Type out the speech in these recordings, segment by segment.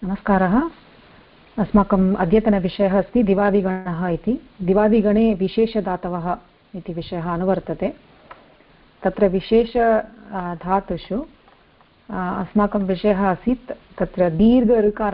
नमस्कारः। अस्माकम् अद्यतनविषयः अस्ति दिवादिगणः इति। दिवादिगणे विशेषधातवः इति विषयः अनुवर्तते। तत्र विशेष धातुषु अस्माकं विषयः आसीत् तत्र दीर्घ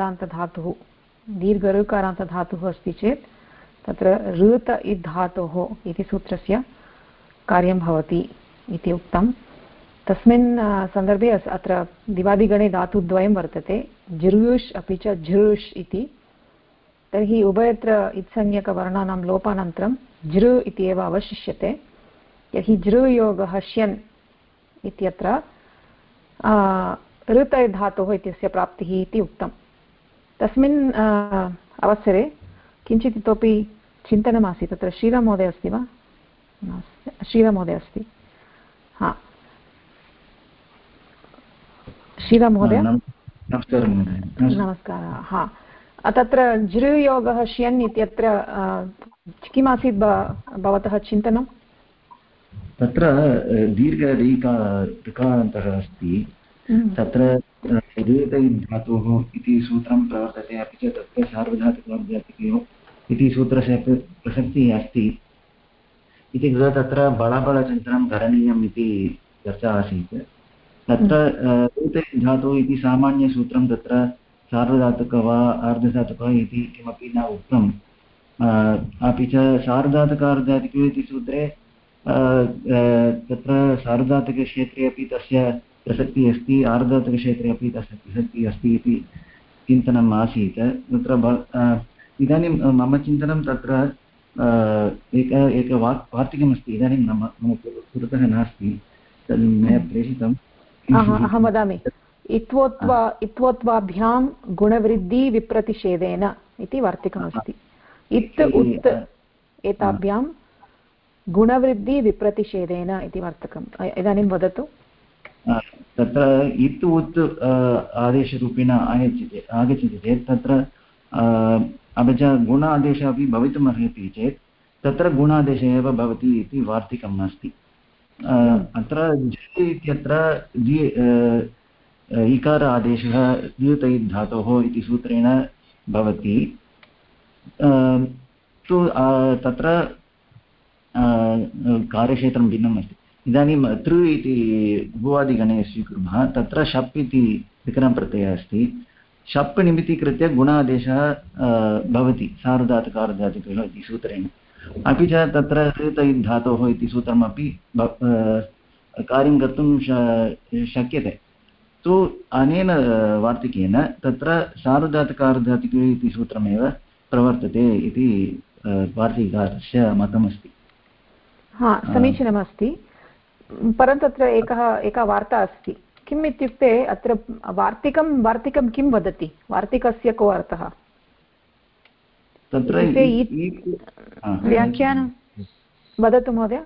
ऋकारान्तधातुः अस्ति चेत् तत्र ऋत इत् धातोः इति सूत्रस्य कार्यं भवति इति उक्तं। तस्मिन् सन्दर्भे अत्र दिवादिगणे धातुद्वयं वर्तते, जृयुष् अपि च झृष् इति। तर्हि उभयत्र इत्संज्ञकवर्णानां लोपानन्तरं जृ इति एव अवशिष्यते। तर्हि जृयोगः श्यन् इत्यत्र ऋत धातोः इत्यस्य प्राप्तिः इति उक्तं। तस्मिन् अवसरे किञ्चित् इतोपि चिन्तनमासीत्। तत्र श्रीराममहोदय अस्ति वा? श्रीराममहोदय अस्ति। हा, श्रीराममहोदय नमस्कारः। हा, तत्र जृयोगः श्यन् इत्यत्र किमासीत् भवतः चिन्तनं? तत्र दीर्घ ऋकारान्तः अस्ति, तत्र धातोः इति सूत्रं प्रवर्तते, अपि च तत्र सार्वधातुकवर्धातुकयोः इति सूत्रस्य प्रसक्तिः अस्ति इति कृत्वा तत्र बलबलचिन्तनं करणीयम् इति चर्चा आसीत्। तत्र धातुः इति सामान्यसूत्रं तत्र सार्वधातुक वा अर्धधातुकः इति किमपि न उक्तम्। अपि च सार्वधातुकार्धधातुकः इति सूत्रे तत्र सार्वधातुकक्षेत्रे अपि तस्य प्रसक्तिः अस्ति, आर्धधातुकक्षेत्रे अपि तस्य प्रसक्तिः अस्ति इति चिन्तनम् आसीत्। तत्र इदानीं मम चिन्तनं तत्र एक वार्तिकमस्ति, इदानीं मम पुरतः नास्ति, तद् मया प्रेषितम्। अहं वदामि, इत्वोत्वाभ्यां गुणवृद्धि विप्रतिषेधेन इति वार्तिकमस्ति। इत् उत् एताभ्यां गुणवृद्धि विप्रतिषेधेन इति वार्तिकम्। इदानीं वदतु। तत्र इत् उत् आदेशरूपेण आगच्छति चेत् तत्र अपि च गुण आदेशः अपि भवितुम् अर्हति चेत् तत्र गुणादेशः एव भवति इति वार्तिकम् अस्ति। अत्र झ इत्यत्र इकार आदेशः द्युतैः धातोः इति सूत्रेण भवति। तु तत्र कार्यक्षेत्रं भिन्नम् अस्ति। इदानीं तृ इति भुवादिगणे स्वीकुर्मः, तत्र शप् इति विकरणप्रत्ययः अस्ति। शप् निमित्तीकृत्य गुणादेशः भवति सार्वधातुकार्धधातुकयोः इति सूत्रेण। अपि च तत्र ऋतैः धातोः इति सूत्रमपि कार्यं कर्तुं शक्यते। तु अनेन वार्तिकेन तत्र सार्वधातुकार्धधातुकयोः इति सूत्रमेव प्रवर्तते इति वार्तिककारस्य मतमस्ति। हा, समीचीनमस्ति। परन्तु तत्र एका वार्ता अस्ति। किम् इत्युक्ते अत्र वार्तिकं किं वदति? वार्तिकस्य को अर्थः? तत्र व्याख्यानं वदतु महोदय।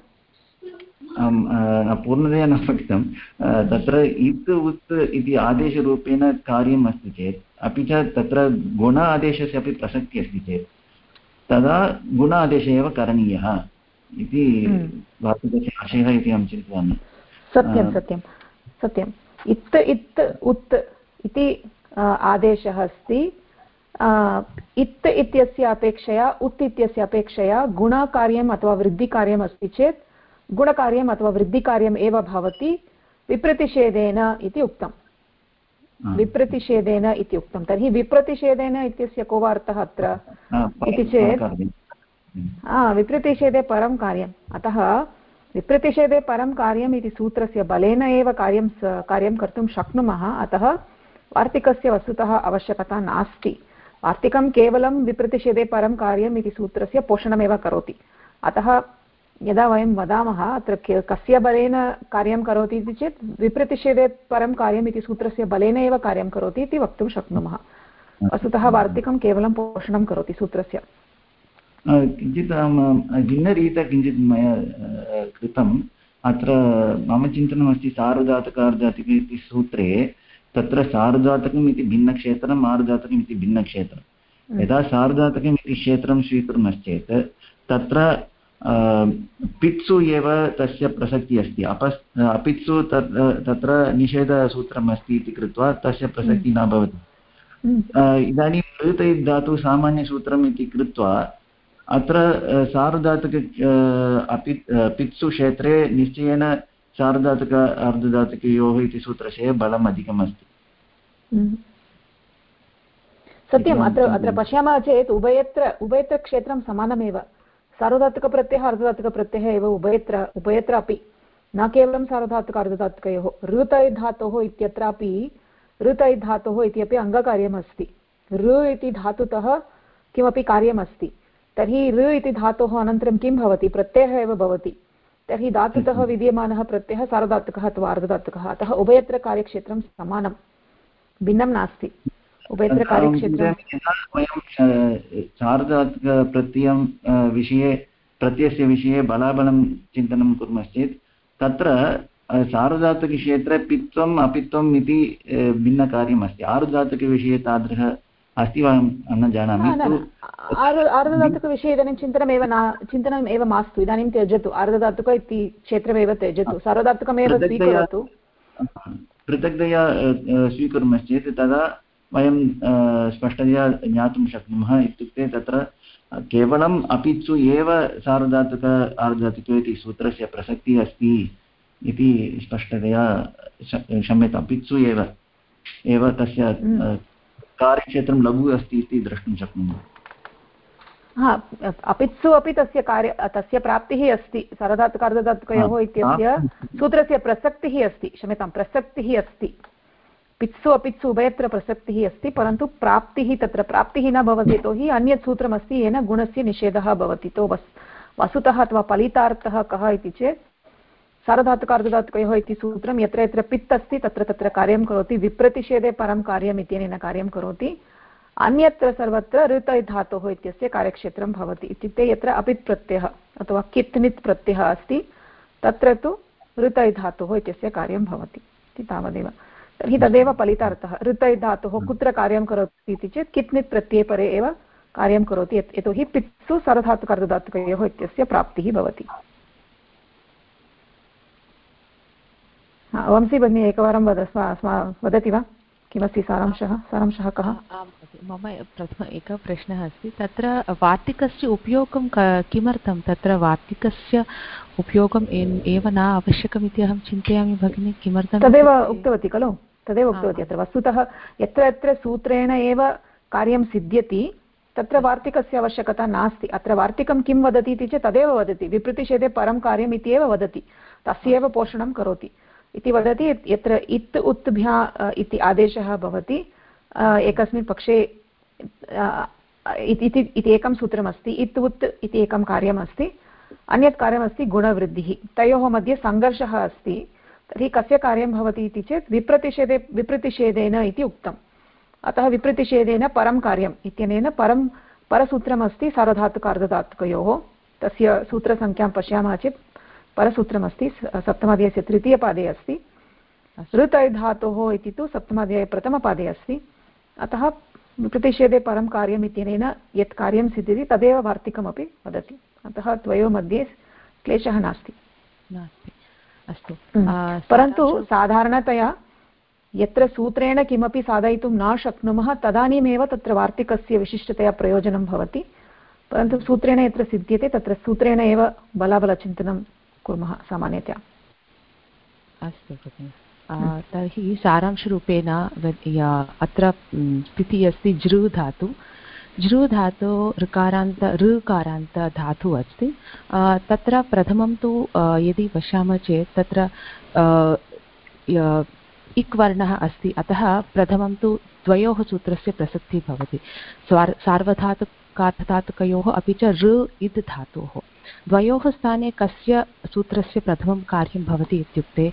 पूर्णतया न पठितं। तत्र इत् उत् इति आदेशरूपेण कार्यम् अस्ति चेत्, अपि च तत्र गुण आदेशस्य अपि प्रसक्तिः अस्ति चेत् तदा गुण आदेशः एव करणीयः इति वार्तिकस्य आशयः इति अहं चिन्तयामि। सत्यम्। इत् उत् इति आदेशः अस्ति। इत् इत्यस्य अपेक्षया उत् इत्यस्य अपेक्षया गुणकार्यम् अथवा वृद्धिकार्यम् अस्ति चेत् गुणकार्यम् अथवा वृद्धिकार्यम् एव भवति विप्रतिषेधेन इति उक्तं। विप्रतिषेधेन इति उक्तं। तर्हि विप्रतिषेधेन इत्यस्य को अर्थः अत्र इति चेत् विप्रतिषेधे परं कार्यम्। अतः विप्रतिषेधे परं कार्यम् इति सूत्रस्य बलेन एव कार्यं कर्तुं शक्नुमः। अतः वार्तिकस्य वस्तुतः आवश्यकता नास्ति। वार्तिकं केवलं विप्रतिषेधे परं कार्यम् इति सूत्रस्य पोषणमेव करोति। अतः यदा वयं वदामः अत्र कस्य बलेन कार्यं करोति इति चेत् विप्रतिषेधे परं कार्यम् इति सूत्रस्य बलेन एव कार्यं करोति इति वक्तुं शक्नुमः। वस्तुतः वार्तिकं केवलं पोषणं करोति सूत्रस्य। किञ्चित् भिन्नरीत्या किञ्चित् मया कृतम्। अत्र मम चिन्तनमस्ति, सार्वधातुकार्धधातुक इति सूत्रे तत्र सार्वधातुकम् इति भिन्नक्षेत्रम्, आर्धधातुकम् इति भिन्नक्षेत्रं। यदा सार्वधातुकम् इति क्षेत्रं स्वीकुर्मश्चेत् तत्र पित्सु एव तस्य प्रसक्तिः अस्ति। अपित्सु तत्र निषेधसूत्रम् अस्ति इति कृत्वा तस्य प्रसक्तिः न भवति। इदानीं ऋतैः धातु सामान्यसूत्रम् इति कृत्वा अत्र सार्वधातुक पित्सु क्षेत्रे निश्चयेन सार्वधातुक अर्धधातुकयोः इति सूत्रस्य बलम् अधिकमस्ति। सत्यम्। अत्र पश्यामः चेत् उभयत्र क्षेत्रं समानमेव। सार्वधातुकप्रत्ययः अर्धधातुकप्रत्ययः एव उभयत्र अपि, न केवलं सार्वधातुक अर्धधातुकयोः। ऋतै धातोः इत्यत्रापि ऋतै धातोः इति अपि अङ्गकार्यमस्ति। ऋ इति धातुतः किमपि कार्यमस्ति, तर्हि ऋ इति धातोः अनन्तरं किं भवति? प्रत्ययः एव भवति। तर्हि धातुतः विद्यमानः प्रत्ययः सार्वधातुकः अथवा अर्धधातुकः। अतः उभयत्र कार्यक्षेत्रं समानं, भिन्नं नास्ति। उभयत्र कार्यक्षेत्रं वयं सार्वधातुकप्रत्ययं प्रत्ययस्य विषये बलाबलं चिन्तनं कुर्मश्चेत् तत्र सार्वधातुकक्षेत्रे पित्वम् अपित्वम् इति भिन्नकार्यमस्ति। आर्धधातुकविषये तादृशः अस्ति वा न जानामि। आर्धधातुकविषये इदानीं चिन्तनम् एव मास्तु। इदानीं त्यजतु, आर्धधातुक इति क्षेत्रमेव त्यजतु, सार्वधातुकमेव स्वीकरोतु। पृथक्तया स्वीकुर्मश्चेत् तदा वयं स्पष्टतया ज्ञातुं शक्नुमः। इत्युक्ते तत्र केवलम् अपित्सु एव सार्वधातुक आर्धधातुक इति सूत्रस्य प्रसक्तिः अस्ति इति स्पष्टतया क्षम्यतां, अपित्सु एव तस्य कार्यक्षेत्रं लघु अस्ति इति द्रष्टुं शक्नुमः। अपित्सु अपि तस्य प्राप्तिः अस्ति। सार्वधातुक अर्धधातुकयोः इत्यस्य सूत्रस्य प्रसक्तिः अस्ति, क्षम्यतां प्रसक्तिः अस्ति। पित्सु अपित्सु उभयत्र प्रसक्तिः अस्ति, परन्तु तत्र प्राप्तिः न भवति। यतोहि अन्यत् सूत्रमस्ति येन गुणस्य निषेधः भवति। तो वस्तुतः अथवा फलितार्थः कः इति चेत् सार्वधातुक अर्धधातुकयोः इति सूत्रं यत्र यत्र पित् अस्ति तत्र तत्र कार्यं करोति, विप्रतिषेधे परं कार्यम् इत्यनेन कार्यं करोति। अन्यत्र सर्वत्र ऋतै धातोः इत्यस्य कार्यक्षेत्रं भवति। इत्युक्ते यत्र अपित् प्रत्ययः अथवा कित् नित् प्रत्ययः अस्ति तत्र तु ऋतै धातोः इत्यस्य कार्यं भवति इति तावदेव। तर्हि तदेव फलितार्थः। ऋतै धातोः कुत्र कार्यं करोति इति चेत् कित् नित् प्रत्यये परे एव कार्यं करोति, यतोहि पित्सु सार्वधातुक अर्धधातुकयोः इत्यस्य प्राप्तिः भवति। वंशी भगिनी एकवारं वदति वा किमस्ति सारांशः कः? मम प्रथम एकः प्रश्नः अस्ति। तत्र वार्तिकस्य उपयोगं किमर्थं? तत्र वार्तिकस्य उपयोगम् एव न आवश्यकम् इति अहं चिन्तयामि भगिनि। किमर्थं? तदेव उक्तवती खलु, तदेव उक्तवती। अत्र वस्तुतः यत्र यत्र सूत्रेण एव कार्यं सिद्ध्यति तत्र वार्तिकस्य आवश्यकता नास्ति। अत्र वार्तिकं किं वदति इति चेत् तदेव वदति, विप्रतिषेधे परं कार्यम् इति एव वदति, तस्यैव पोषणं करोति इति वदति। यत्र इत् उत् भ्या इति आदेशः भवति एकस्मिन् पक्षे इति एकं सूत्रमस्ति, इत् उत् इति एकं कार्यमस्ति, अन्यत् कार्यमस्ति गुणवृद्धिः। तयोः मध्ये सङ्घर्षः अस्ति। तर्हि कस्य कार्यं भवति इति चेत् विप्रतिषेधेन इति उक्तम्। अतः विप्रतिषेधेन परं कार्यम् इत्यनेन परसूत्रमस्ति सार्वधातुक अर्धधातुकयोः। तस्य सूत्रसङ्ख्यां पश्यामः चेत् परसूत्रमस्ति सप्तमाध्यायस्य तृतीयपादे अस्ति। ऋतै धातोः इति तु सप्तमाध्याये प्रथमपादे अस्ति। अतः विप्रतिषेधे परं कार्यम् इत्यनेन यत् कार्यं सिद्ध्यति तदेव वार्तिकमपि वदति। अतः द्वयोः मध्ये क्लेशः नास्ति। अस्तु। परन्तु साधारणतया यत्र सूत्रेण किमपि साधयितुं न शक्नुमः तदानीमेव तत्र वार्तिकस्य विशिष्टतया प्रयोजनं भवति। परन्तु सूत्रेण यत्र सिद्ध्यते तत्र सूत्रेण एव बलाबलचिन्तनं कुर्मः सामान्यतया। अस्तु भगिनि। तर्हि सारांशरूपेण अत्र स्थितिः अस्ति जृ धातु। जृ धातु ऋकारान्त धातुः अस्ति। तत्र प्रथमं तु यदि पश्यामः चेत् तत्र इक् वर्णः अस्ति। अतः प्रथमं तु द्वयोः सूत्रस्य प्रसक्तिः भवति, सार्वधातुकार्धधातुकयोः अपि च ऋ इद् धातोः। द्वयोः स्थाने कस्य सूत्रस्य प्रथमं कार्यं भवति इत्युक्ते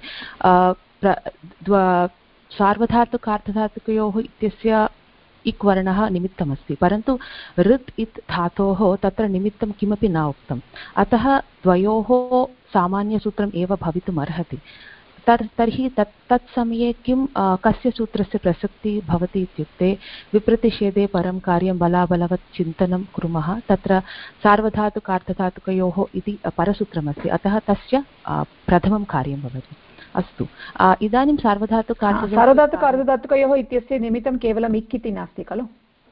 सार्वधातुकार्धधातुकयोः इत्यस्य इक् वर्णः निमित्तमस्ति, परन्तु ऋत् इत् धातोः तत्र निमित्तं किमपि न उक्तम्। अतः द्वयोः सामान्यसूत्रम् एव भवितुम् अर्हति। तर्हि तत्समये कस्य सूत्रस्य प्रसक्तिः भवति इत्युक्ते विप्रतिषेधे परं कार्यं बलाबलवत् चिन्तनं कुर्मः। तत्र सार्वधातुकार्धधातुकयोः इति परसूत्रमस्ति, अतः तस्य प्रथमं कार्यं भवति। अस्तु इदानीं सार्वधातुकार्धधातुकयोः इत्यस्य निमित्तं केवलम् इक् इति नास्ति खलु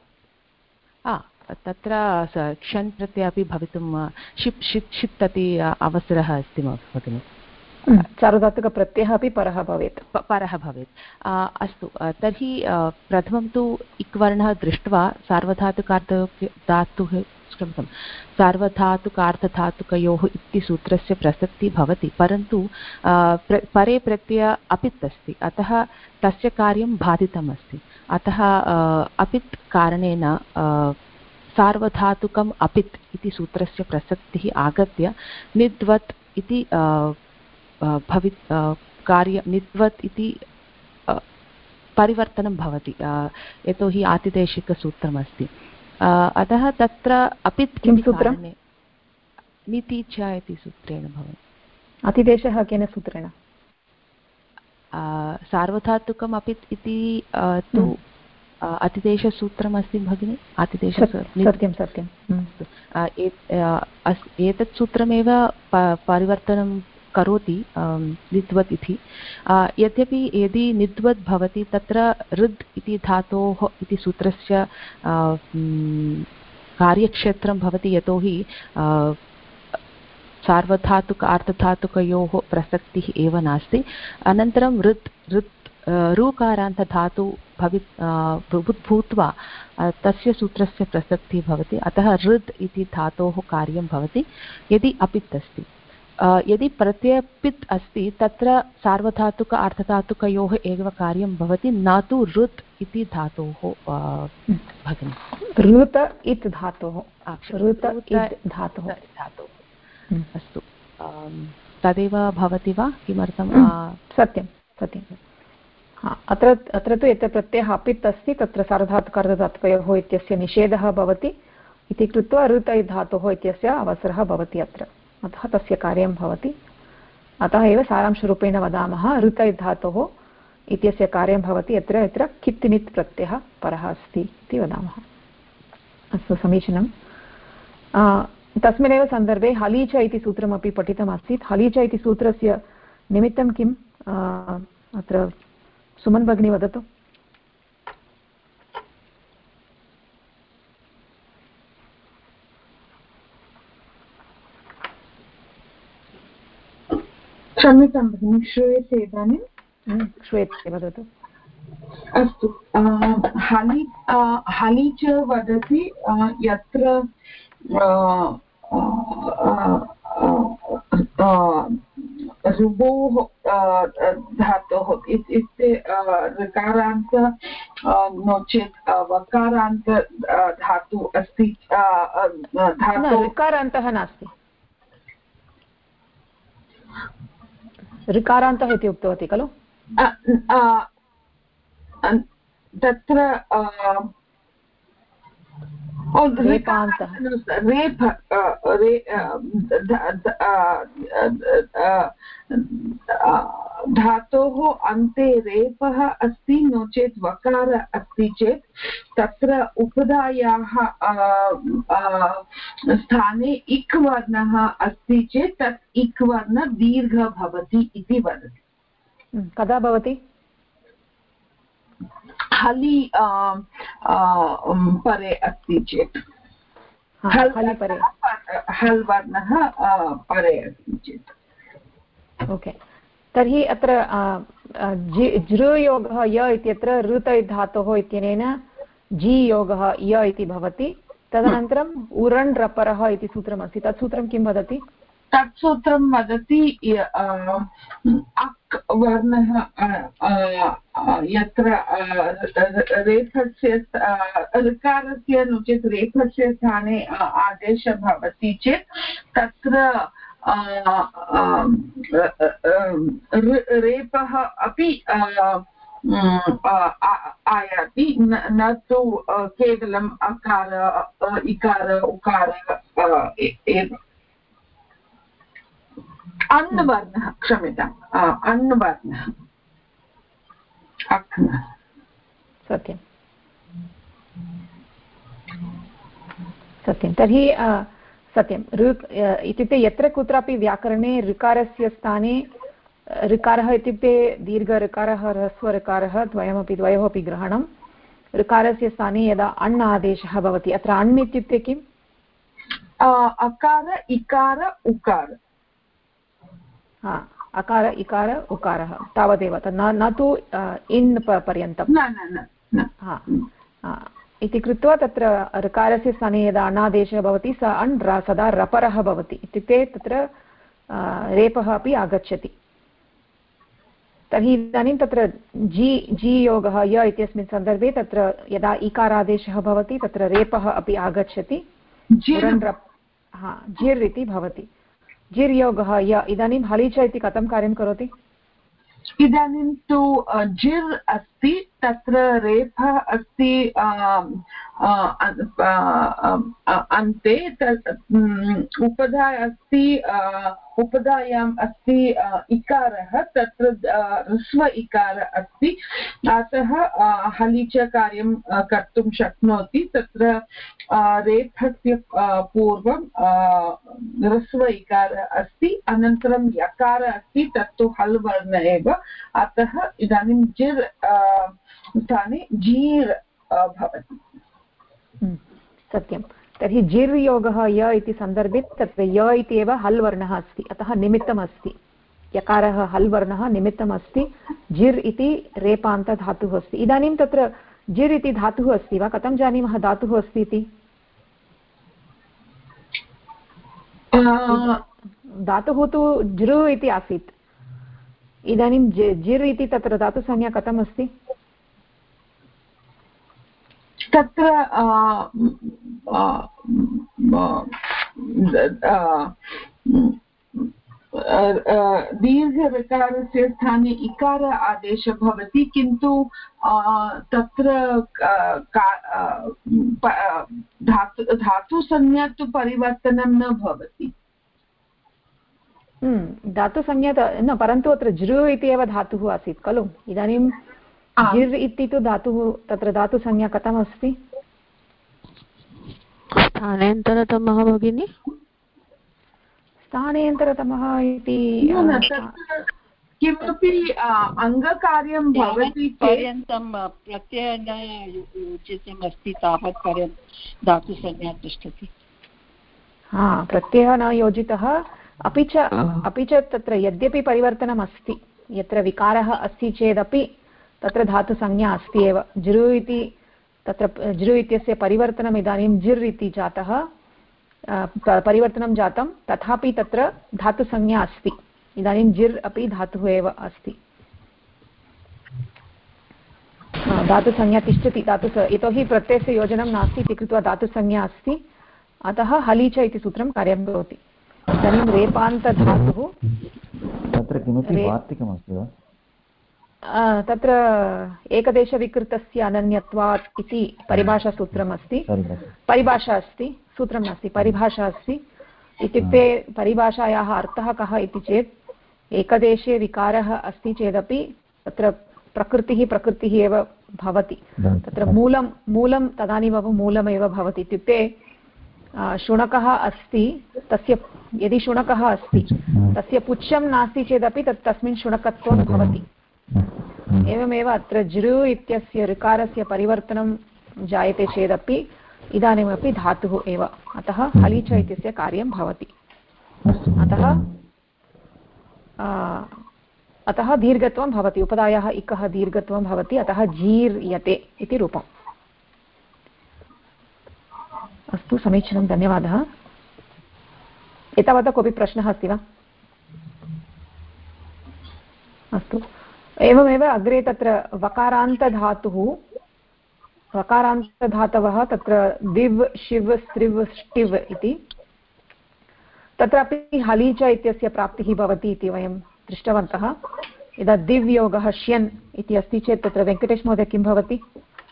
तत्र क्षन् प्रत्यय अपि भवितुं शिप् षित् षित् अपि अवसरः अस्ति भगिनि सार्वधातुकप्रत्ययः अपि परः भवेत् अस्तु तर्हि प्रथमं तु इक् वर्णः दृष्ट्वा सार्वधातुकार्धधातुकयोः इति सूत्रस्य प्रसक्तिः भवति परन्तु परे प्रत्यय अपित् अस्ति अतः तस्य कार्यं बाधितम् अस्ति अतः अपित् कारणेन सार्वधातुकम् अपित् इति सूत्रस्य प्रसक्तिः आगत्य निद्वत् इति निद्वत् इति परिवर्तनं भवति यतोहि आतिदेशिकसूत्रमस्ति अतः तत्र अपित् किं सूत्रं नीति च इति सूत्रेण भवति अतिदेशः केन सूत्रेण सार्वधातुकम् अपित् इति तु अतिदेशसूत्रमस्ति भगिनि सत्यं एतत् सूत्रमेव परिवर्तनं करोति निद्वत् इति यद्यपि यदि निद्वत् भवति तत्र ऋद् इति धातोः इति सूत्रस्य कार्यक्षेत्रं भवति यतोहि सार्वधातुक अर्धधातुकयोः प्रसक्तिः एव नास्ति अनन्तरं ऋकारान्तधातु भूत्वा तस्य सूत्रस्य प्रसक्तिः भवति अतः ऋद् इति धातोः कार्यं भवति यदि अपित् अस्ति यदि प्रत्ययपित् अस्ति तत्र सार्वधातुक अर्धधातुकयोः एव कार्यं भवति न तु ऋत् इति धातोः भगिनि ऋत इत् धातोः अस्तु तदेव भवति वा किमर्थं सत्यं अत्र तु यत्र प्रत्ययः अपित् अस्ति तत्र सार्वधातुकार्धधातुकयोः इत्यस्य निषेधः भवति इति कृत्वा ऋत इत् धातोः इत्यस्य अवसरः भवति अत्र अतः तस्य कार्यं भवति अतः एव सारांशरूपेण वदामः ऋत इत् धातोः इत्यस्य कार्यं भवति यत्र यत्र कित् नित् प्रत्ययः परः अस्ति इति वदामः अस्तु समीचीनं तस्मिन्नेव सन्दर्भे हली च इति सूत्रमपि पठितमासीत् हली च इति सूत्रस्य निमित्तं किम् अत्र सुमन् भगिनी वदतु क्षम्यतां भगिनि श्रूयते इदानीं श्रूयते वदतु अस्तु हली च वदति यत्र ऋभोः धातोः इत्युक्ते ऋकारान्त नो चेत् वकारान्त धातु अस्ति ऋकारान्तः नास्ति ऋकारान्तः इति उक्तवती खलु तत्र धातोः अन्ते रेफः अस्ति नो चेत् वकार अस्ति चेत् तत्र उपधायाः स्थाने इक् वर्णः अस्ति चेत् तत् इक् वर्ण दीर्घः भवति इति वदति कदा भवति हलि परे अस्ति चेत् हल् वर्णः परे अस्ति चेत् ओके तर्हि अत्र जृयोगः य इत्यत्र ऋत धातोः इत्यनेन जी योगः य इति भवति तदनन्तरम् उरण् रपरः इति सूत्रमस्ति तत् सूत्रं किं वदति तत् सूत्रं वदति अक् वर्णः यत्र रेफस्य ऋकारस्य नो चेत् रेफस्य स्थाने आदेशः भवति चेत् तत्र रेपः अपि आयाति न तु केवलम् अकार इकार उकार एव अन्वर्णः क्षम्यताम् अन्वर्णः सत्यं तर्हि सत्यं इत्युक्ते यत्र कुत्रापि व्याकरणे ऋकारस्य स्थाने ऋकारः इत्युक्ते दीर्घऋकारः ह्रस्वऋकारः द्वयोः अपि ग्रहणं ऋकारस्य स्थाने यदा अण् आदेशः भवति अत्र अण् इत्युक्ते किम् अकार इकार उकार अकार इकार उकारः तावदेव न तु इन् पर्यन्तं इति कृत्वा तत्र ऋकारस्य स्थाने यदा अणादेशः भवति स अण् सदा रपरः भवति इत्युक्ते तत्र रेपः अपि आगच्छति तर्हि इदानीं तत्र जी योगः य इत्यस्मिन् सन्दर्भे तत्र यदा इकारादेशः भवति तत्र रेपः अपि आगच्छति जिर् इति भवति जिर् योगः य इदानीं हलिच इति कथं कार्यं करोति इदानीं तु जिर् अस्ति तत्र रेफः अस्ति अन्ते उपधा अस्ति उपधायाम् अस्ति इकारः तत्र ह्रस्व इकारः अस्ति अतः हलिच कार्यं कर्तुं शक्नोति तत्र रेफस्य पूर्वं ह्रस्व इकारः अस्ति अनन्तरं यकारः अस्ति तत्तु हल् वर्ण एव अतः इदानीं जिर् स्थाने जीर् भवति सत्यं तर्हि जिर् योगः य इति सन्दर्भे तत्र य इति एव हल् वर्णः अस्ति अतः निमित्तम् अस्ति यकारः हल् वर्णः निमित्तम् अस्ति जिर् इति रेपान्तधातुः अस्ति इदानीं तत्र जिर् इति धातुः अस्ति वा कथं जानीमः धातुः अस्ति इति धातुः तु जृ इति आसीत् इदानीं जिर् इति तत्र धातुसंज्ञा कथम् अस्ति तत्र दीर्घऋकारस्य स्थाने इकार आदेशः भवति किन्तु तत्र धातुसंज्ञा तु परिवर्तनं न भवति धातुसंज्ञा न परन्तु अत्र जृ इति एव धातुः आसीत् खलु इदानीं जिर् इति तु धातुः तत्र धातुसंज्ञा कथमस्ति स्थानेन्तरतमः भगिनि स्थानेन्तरतमः इति किमपि अङ्गकार्यं भवति पर्यन्तं प्रत्ययः न योजितम् अस्ति तावत् पर्यन्तं धातुसंज्ञा तिष्ठति प्रत्ययः न योजितः अपि च तत्र यद्यपि परिवर्तनम् अस्ति यत्र विकारः अस्ति चेदपि तत्र धातुसंज्ञा अस्ति एव जृ इति तत्र जृ इत्यस्य परिवर्तनम् इदानीं जिर् इति जातः परिवर्तनं जातं तथापि तत्र धातुसंज्ञा अस्ति इदानीं जिर् अपि धातुः एव अस्ति धातुसंज्ञा तिष्ठति यतोहि प्रत्ययस्य योजनं नास्ति इति कृत्वा धातुसंज्ञा अस्ति अतः हलिच इति सूत्रं कार्यं करोति इदानीं रेपान्तधातुः तत्र किमपि वार्तिकमस्ति वा तत्र एकदेशविकृतस्य अनन्यत्वात् इति परिभाषासूत्रम् अस्ति परिभाषा अस्ति सूत्रं नास्ति परिभाषा अस्ति इत्युक्ते परिभाषायाः अर्थः कः इति चेत् एकदेशे विकारः अस्ति चेदपि तत्र प्रकृतिः एव भवति तत्र मूलं तदानीमेव मूलमेव भवति इत्युक्ते शुनकः अस्ति तस्य यदि शुनकः अस्ति तस्य पुच्छं नास्ति चेदपि तस्मिन् शुनकत्वं भवति एवमेव अत्र जृ इत्यस्य ऋकारस्य परिवर्तनं जायते चेदपि इदानीमपि धातुः एव अतः हलिच इत्यस्य कार्यं भवति अतः दीर्घत्वं भवति उपधायाः इकः दीर्घत्वं भवति अतः जीर्यते इति रूपम् अस्तु समीचीनं धन्यवादः एतावता कोऽपि प्रश्नः अस्ति वा अस्तु एवमेव अग्रे तत्र वकारान्तधातवः तत्र दिव् शिव् स्त्रिव् ष्टिव् इति तत्रापि हलिच इत्यस्य प्राप्तिः भवति इति वयं दृष्टवन्तः यदा दिव्योगः श्यन् इति अस्ति चेत् तत्र वेङ्कटेश महोदय किं भवति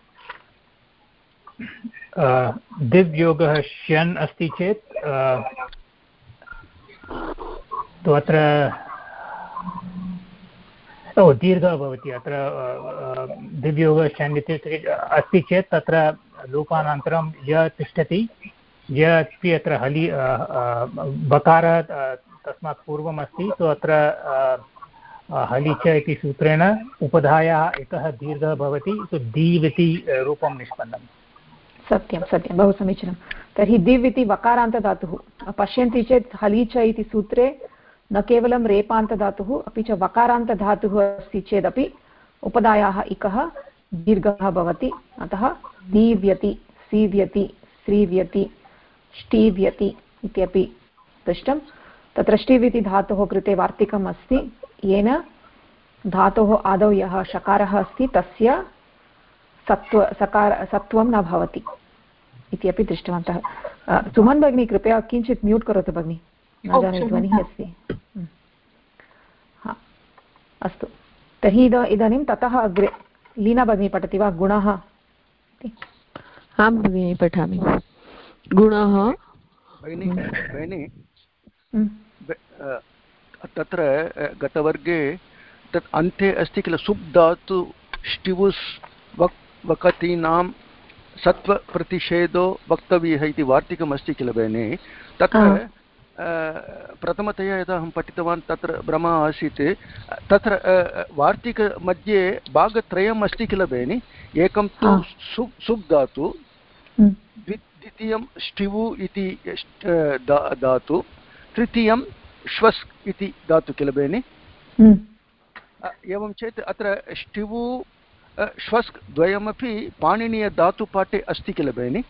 दिव्योगः श्यन् अस्ति चेत् अत्र दीर्घः भवति अत्र दिव्योगः शन् इति अस्ति चेत् तत्र लोपानन्तरं य तिष्ठति य इति अत्र बकारः तस्मात् पूर्वम् अस्ति सो अत्र हलि च इति सूत्रेण उपधायाः इकः दीर्घः भवति दीव् इति रूपं निष्पन्नम्। सत्यं सत्यं, बहु समीचीनं। तर्हि दिव् इति वकारान्तधातुः। पश्यन्ति चेत् हलि च इति सूत्रे न केवलं रेपान्तधातुः अपि च वकारान्तधातुः अस्ति चेदपि उपधायाः इकः दीर्घः भवति। अतः दीव्यति, सीव्यति, श्रीव्यति, ष्टीव्यति इत्यपि दृष्टं। तत्र ष्टिव् इति धातोः कृते वार्तिकम् अस्ति, येन धातोः आदौ यः शकारः अस्ति तस्य सत्वं न भवति इत्यपि दृष्टवन्तः। सुमन् भगिनी कृपया किञ्चित् म्यूट् करोतु भगिनि, न जाने ध्वनिः अस्ति। अस्तु, तर्हि इदानीं ततः अग्रे लीना भगिनी पठति वा? गुणः। आं भगिनी पठामि। गुणः तत्र गतवर्गे तत् अन्ते अस्ति किल सुप् धातु ष्टिवुस् वकतीनां सत्वप्रतिषेधो वक्तव्यः इति वार्तिकमस्ति किल भगिनि। तत्र प्रथमतया यदा अहं पठितवान् तत्र भ्रमः आसीत्। तत्र वार्तिकमध्ये भागत्रयम् अस्ति किल भगिनि। एकं तु सुप् धातु, द्वितीयं ष्टिवु इति धातु, तृतीयं श्वस् इति धातु किल भगिनि। एवं चेत् अत्र ष्टिवु श्वस् द्वयमपि पाणिनीयधातुपाठे अस्ति किल भगिनि।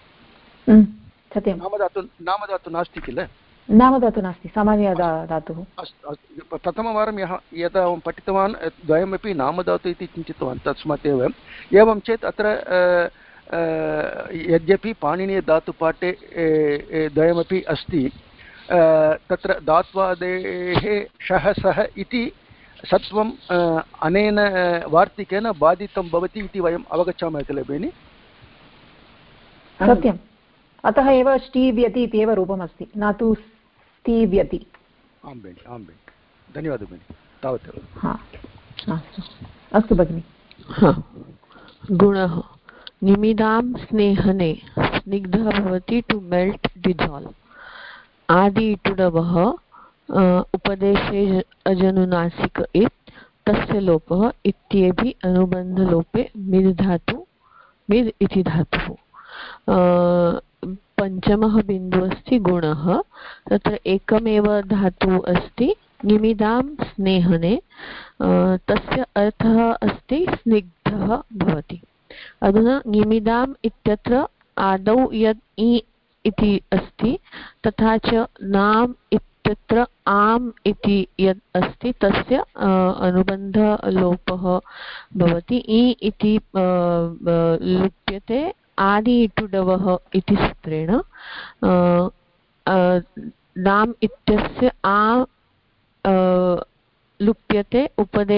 नामधातु नास्ति किल। नामधातु नास्ति, सामान्यधातुः। अस्तु, प्रथमवारं यदा अहं पठितवान् द्वयमपि नामधातु इति चिन्तितवान्, तस्मात् एवं चेत् अत्र यद्यपि पाणिनीयधातुपाठे द्वयमपि अस्ति, तत्र धात्वादेः शः सः इति सत्वम् अनेन वार्तिकेन बाधितं भवति इति वयम् अवगच्छामः किल भगिनि। सत्यम्, अतः एव ष्टीव्यति इत्येव रूपमस्ति, न तु स्तीव्यति। आं भगिनि, आं भगिनि, धन्यवादः भगिनि, तावदेव। अस्तु भगिनि। गुणः निमिदां स्नेहने स्निग्धः भवति, टु मेल्ट् डिसाल्व्। आदि इटुडवः उपदेशे अजनुनासिक इत् तस्य लोपः इत्येभि अनुबन्धलोपे मिद् धातु मिद् इति धातुः। पञ्चमः बिन्दुः अस्ति गुणः। तत्र एकमेव धातुः अस्ति निमिदां स्नेहने, तस्य अर्थः अस्ति स्निग्धः भवति। अधुना निमिदाम् इत्यत्र आदौ यद् इ इति अस्ति तथा च नाम् इत्यत्र आम् इति यद् अस्ति तस्य अनुबन्धलोपः भवति। इ इति लुप्यते आदि इटुडवः इति सूत्रेण। नाम् इत्यस्य आ लुप्यते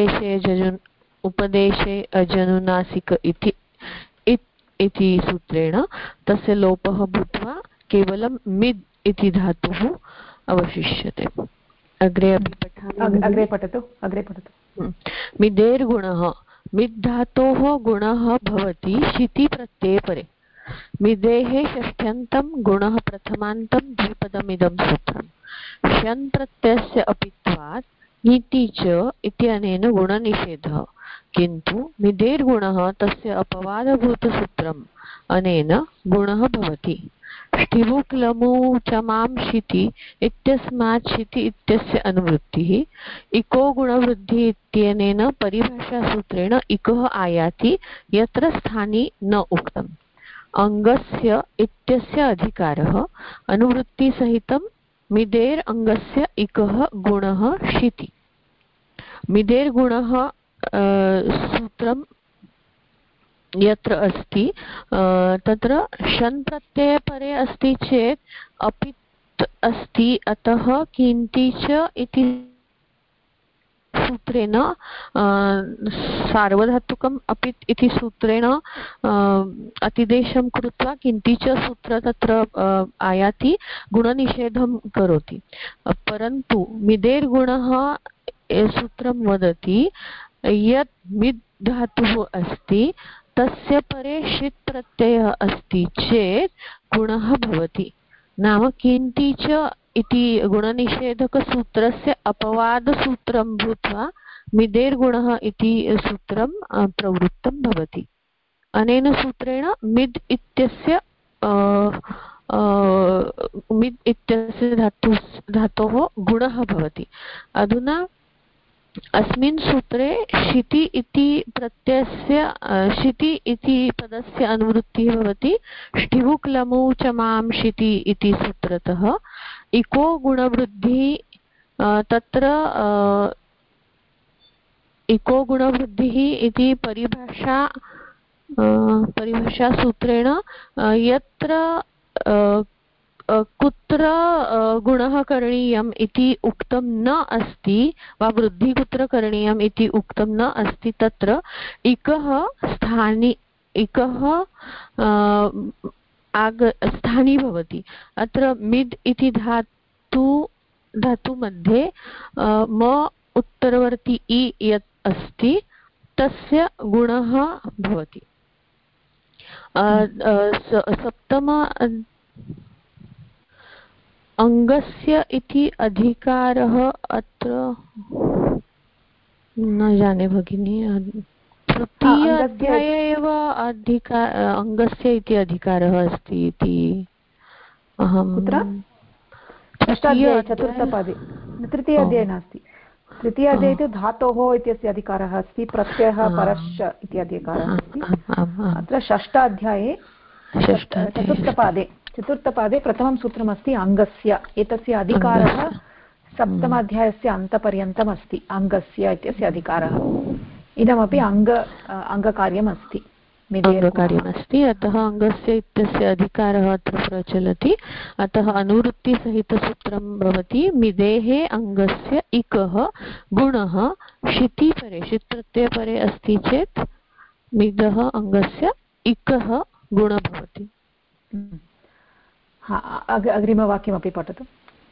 उपदेशे अजनुनासिक इति सूत्रेण, तस्य लोपः भूत्वा केवलं मिद् इति धातुः अवशिष्यते। अग्रे अपि पठामि। अग्रे पठतु। मिदेर्गुणः मिद् धातोः गुणः भवति शिति प्रत्यये परे। मिदेः षष्ठ्यन्तं गुणः प्रथमान्तं द्विपदमिदं सूत्रम्। षन् प्रत्ययस्य अपित्वात् नीति च इत्यनेन गुणनिषेधः, किन्तु मिदेर्गुणः तस्य अपवादभूतसूत्रम् अनेन गुणः भवति। ष्टिवु क्लमु च मां शिति इत्यस्मात् शिति इत्यस्य अनुवृत्तिः इको गुणवृद्धि इत्यनेन परिभाषासूत्रेण इकः आयाति यत्र स्थानी न उक्तम्। अङ्गस्य इत्यस्य अधिकारः अनुवृत्तिसहितं मिदेर् अङ्गस्य इकः गुणः शिति। मिदेर्गुणः सूत्रं यत्र अस्ति तत्र षन् प्रत्यये परे अस्ति चेत् अपित् अस्ति, अतः किन्ति च इति सूत्रेण सार्वधातुकम् अपित् इति सूत्रेण अतिदेशं कृत्वा किन्ति च सूत्र तत्र आयाति, गुणनिषेधं करोति। परन्तु मिदेर्गुणः सूत्रं वदति यत् मिद् धातुः अस्ति तस्य परे षित् प्रत्ययः अस्ति चेत् गुणः भवति। नाम किन्ति च इति गुणनिषेधकसूत्रस्य अपवादसूत्रं भूत्वा मिदेर्गुणः इति सूत्रं प्रवृत्तं भवति। अनेन सूत्रेण मिद् इत्यस्य धातोः गुणः भवति। अधुना अस्मिन् सूत्रे शिति इति प्रत्ययस्य शिति इति पदस्य अनुवृत्तिः भवति ष्ठिवुक्लमौ च मां शिति इति सूत्रतः। इको गुणवृद्धिः तत्र इको गुणवृद्धिः इति परिभाषासूत्रेण यत्र कुत्र गुणः करणीयम् इति उक्तं न अस्ति वा वृद्धिः कुत्र करणीयम् इति उक्तं न अस्ति तत्र इकः स्थानी भवति। अत्र मिद् इति धातु मध्ये म उत्तरवर्ती इ यत् अस्ति तस्य गुणः भवति। सप्तम अङ्गस्य इति अधिकारः अत्र न जाने भगिनी। तृतीय अध्याये एव अङ्गस्य इति अधिकारः अस्ति इति अहं चतुर्थपादे तृतीय अध्याये नास्ति। तृतीय अध्याये तु धातोः इत्यस्य अधिकारः अस्ति, प्रत्ययः परश्च इति अधिकारः अस्ति। अत्र षष्ठाध्याये चतुर्थपादे प्रथमं सूत्रमस्ति अङ्गस्य। एतस्य अधिकारः सप्तमाध्यायस्य अन्तपर्यन्तम् अस्ति। अङ्गस्य इत्यस्य अधिकारः इदमपि अङ्गकार्यम् अस्ति, अङ्गकार्यमस्ति। अतः अङ्गस्य इत्यस्य अधिकारः अत्र प्रचलति। अतः अनुवृत्तिसहितसूत्रं भवति मिदेः अङ्गस्य इकः गुणः शितिपरे शित्प्रत्ययपरे अस्ति चेत् मिदः अङ्गस्य इकः गुणः भवति। अग्रिमवाक्यमपि पठतु।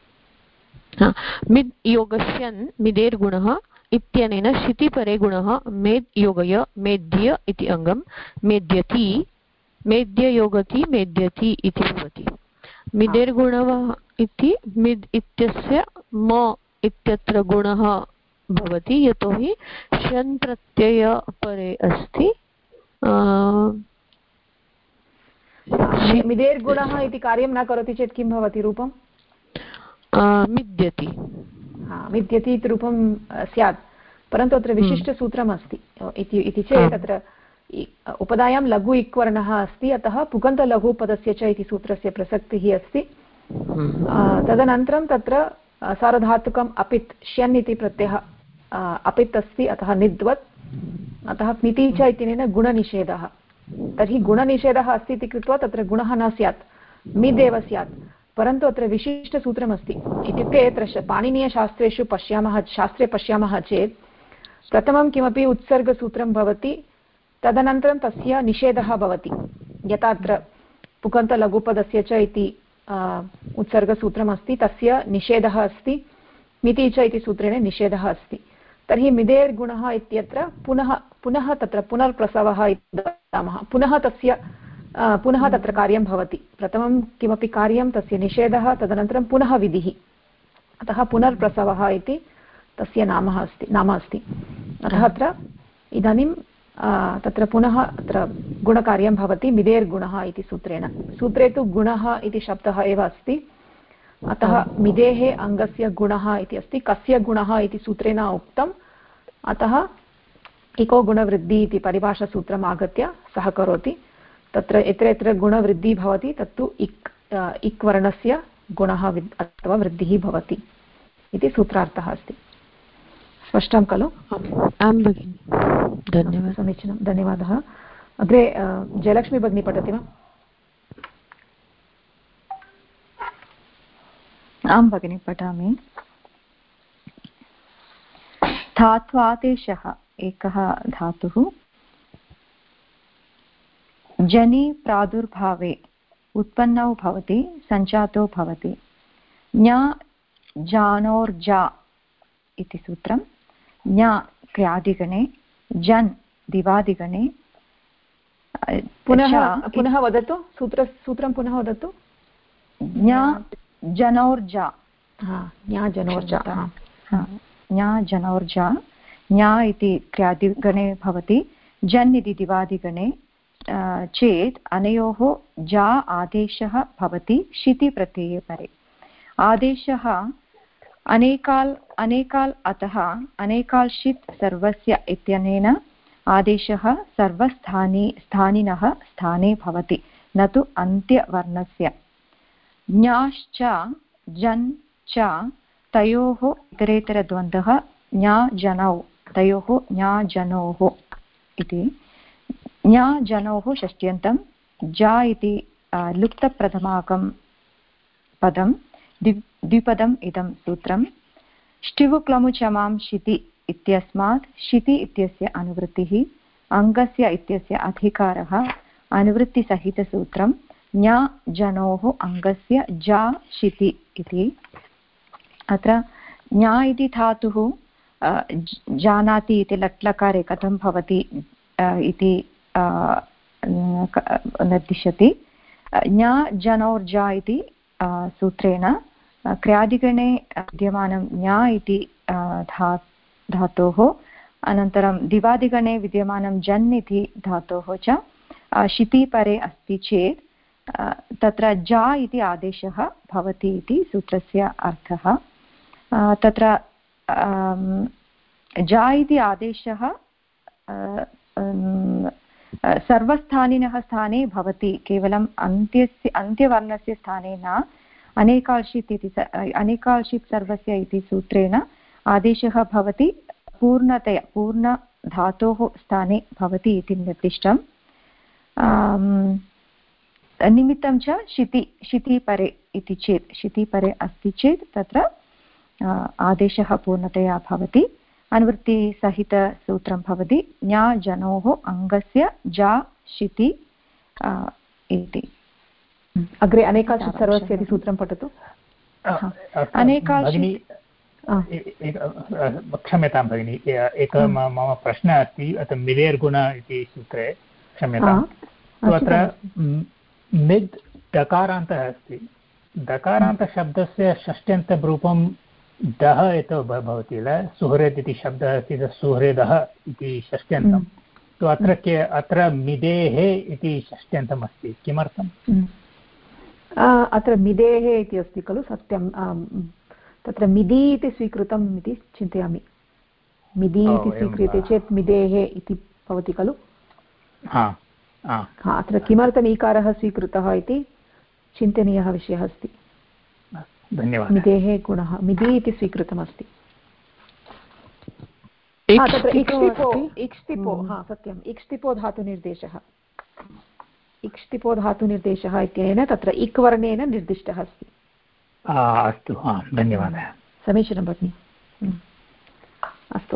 मिद् योगस्यन् मिदेर्गुणः इत्यनेन शितिपरे गुणः मेद् योगय मेद्य इति अङ्गं मेद्यति मेद्ययोगति मेद्यति इति भवति। मिदेर्गुणः इति मिद् इत्यस्य म इत्यत्र गुणः भवति यतोहि षन् प्रत्ययपरे अस्ति। मिदेर्गुणः इति कार्यं न करोति चेत् किं भवति रूपं? मिद्यति। मिद्यति इति रूपं स्यात्, परन्तु अत्र विशिष्टसूत्रम् अस्ति इति चेत् अत्र उपधायां लघु इक्वर्णः अस्ति, अतः पुगन्तलघुपदस्य च इति सूत्रस्य प्रसक्तिः अस्ति। तदनन्तरं तत्र सार्वधातुकम् अपित् श्यन् इति प्रत्ययः अपित् अस्ति, अतः निद्वत्, अतः क्निति च इत्यनेन गुणनिषेधः। तर्हि गुणनिषेधः अस्ति इति कृत्वा तत्र गुणः न स्यात्, मिदेव स्यात्। परन्तु अत्र विशिष्टसूत्रमस्ति। इत्युक्ते अत्र पाणिनीयशास्त्रेषु शास्त्रे पश्यामः चेत् प्रथमं किमपि उत्सर्गसूत्रं भवति, तदनन्तरं तस्य निषेधः भवति। यथा अत्र पुगन्तलघुपदस्य च इति उत्सर्गसूत्रमस्ति, तस्य निषेधः अस्ति, मिति च इति सूत्रेण निषेधः अस्ति। तर्हि मिदेर्गुणः इत्यत्र पुनः तत्र पुनर्प्रसवः इति वदामः। पुनः तत्र कार्यं भवति। प्रथमं किमपि कार्यं तस्य निषेधः, तदनन्तरं पुनः विधिः, अतः पुनर्प्रसवः इति तस्य नाम अस्ति। अतः अत्र इदानीं तत्र पुनः अत्र गुणकार्यं भवति मिदेर्गुणः इति सूत्रेण। सूत्रे तु गुणः इति शब्दः एव अस्ति, अतः मिदेः अङ्गस्य गुणः इति अस्ति। कस्य गुणः इति सूत्रेण उक्तम्, अतः इको गुणवृद्धिः इति परिभाषासूत्रम् आगत्य सः करोति। तत्र यत्र यत्र गुणवृद्धिः भवति तत्तु इक् वर्णस्य गुणः अथवा वृद्धिः भवति इति सूत्रार्थः अस्ति। स्पष्टं खलु? आं भगिनि, धन्यवादः। समीचीनं, धन्यवादः। अग्रे जयलक्ष्मी भगिनी पठति वा? आं भगिनि, पठामि। धात्वादेशः एकः धातुः जनि प्रादुर्भावे उत्पन्नौ भवति, सञ्जातो भवति। ज्ञ जानोर्जा इति सूत्रं। ज्ञ क्रियादिगणे, जन् दिवादिगणे। पुनः वदतु, सूत्रं पुनः वदतु। ज्ञ जनोर्जा, ज्ञ जनोर्जा ज्ञा इति क्रियादिगणे भवति, जन् इति दिवादिगणे चेत् अनयोः जा आदेशः भवति शिति प्रत्यये परे। आदेशः अनेकाल् अनेकाल् अतः अनेकाल् षित् सर्वस्य इत्यनेन आदेशः सर्वस्थानिनः स्थाने भवति, न तु अन्त्यवर्णस्य। ज्ञाश्च जन् च तयोः इतरेतरद्वन्द्वः ज्ञा जनौ, तयोः ज्ञा जनोः इति। ज्ञा जनोः षष्ट्यन्तं, जा इति लुप्तप्रथमाकं पदं, द्विपदम् इदं सूत्रं। ष्टिवुक्लमुचमां शिति इत्यस्मात् शिति इत्यस्य अनुवृत्तिः, अङ्गस्य इत्यस्य अधिकारः, अनुवृत्तिसहितसूत्रं। ज्ञा जनोः अङ्गस्य जा शिति इति। अत्र ज्ञा इति धातुः जानाति इति लट्लकारे कथं भवति इति निर्दिशति। ज्ञा जनोर्जा इति सूत्रेण क्रियादिगणे विद्यमानं ज्ञा इति धातोः, अनन्तरं दिवादिगणे विद्यमानं जन् इति धातोः च शिति परे अस्ति चेत् तत्र जा इति आदेशः भवति इति सूत्रस्य अर्थः। तत्र जा इति आदेशः सर्वस्थानिनः स्थाने भवति, केवलम् अन्त्यवर्णस्य स्थाने न। अनेकाल्षित् सर्वस्य इति सूत्रेण आदेशः भवति पूर्णतया पूर्णधातोः स्थाने भवति इति निर्दिष्टम्। निमित्तं च शिति परे इति चेत्, शिति परे अस्ति चेत् तत्र आदेशः पूर्णतया भवति। अनुवृत्तिसहितसूत्रं भवति ज्ञा जनोः अङ्गस्य जा शिति इति। अग्रे अनेकाल् सर्वस्य इति सूत्रं पठतु। क्षम्यतां भगिनि, एकः मम प्रश्नः अस्ति। अत्र मिलेर्गुण इति सूत्रे, क्षम्यताम्, अत्र मिद् डकारान्तः अस्ति। डकारान्तशब्दस्य षष्ट्यन्तरूपं दः एतौ भवति किल, सुहृद् इति शब्दः अस्ति, सुहृदः इति षष्ट्यन्तं। तु अत्र मिदेः इति षष्ट्यन्तम् अस्ति, किमर्थम्? अत्र मिदेः इति अस्ति खलु, सत्यं। तत्र मिदि इति स्वीकृतम् इति चिन्तयामि। मिदि इति स्वीक्रियते चेत् मिदेः इति भवति खलु। अत्र किमर्थम् ईकारः स्वीकृतः इति चिन्तनीयः विषयः अस्ति। धन्यवादः। मिदेः गुणः मिदि इति स्वीकृतमस्ति। तत्र इक्ष्तिपो, सत्यम्, इक्ष्तिपो धातुनिर्देशः, इक्ष्तिपो धातुनिर्देशः इत्यनेन तत्र इक् वर्णेन निर्दिष्टः अस्ति। अस्तु, धन्यवादः। समीचीनं भगिनि। अस्तु,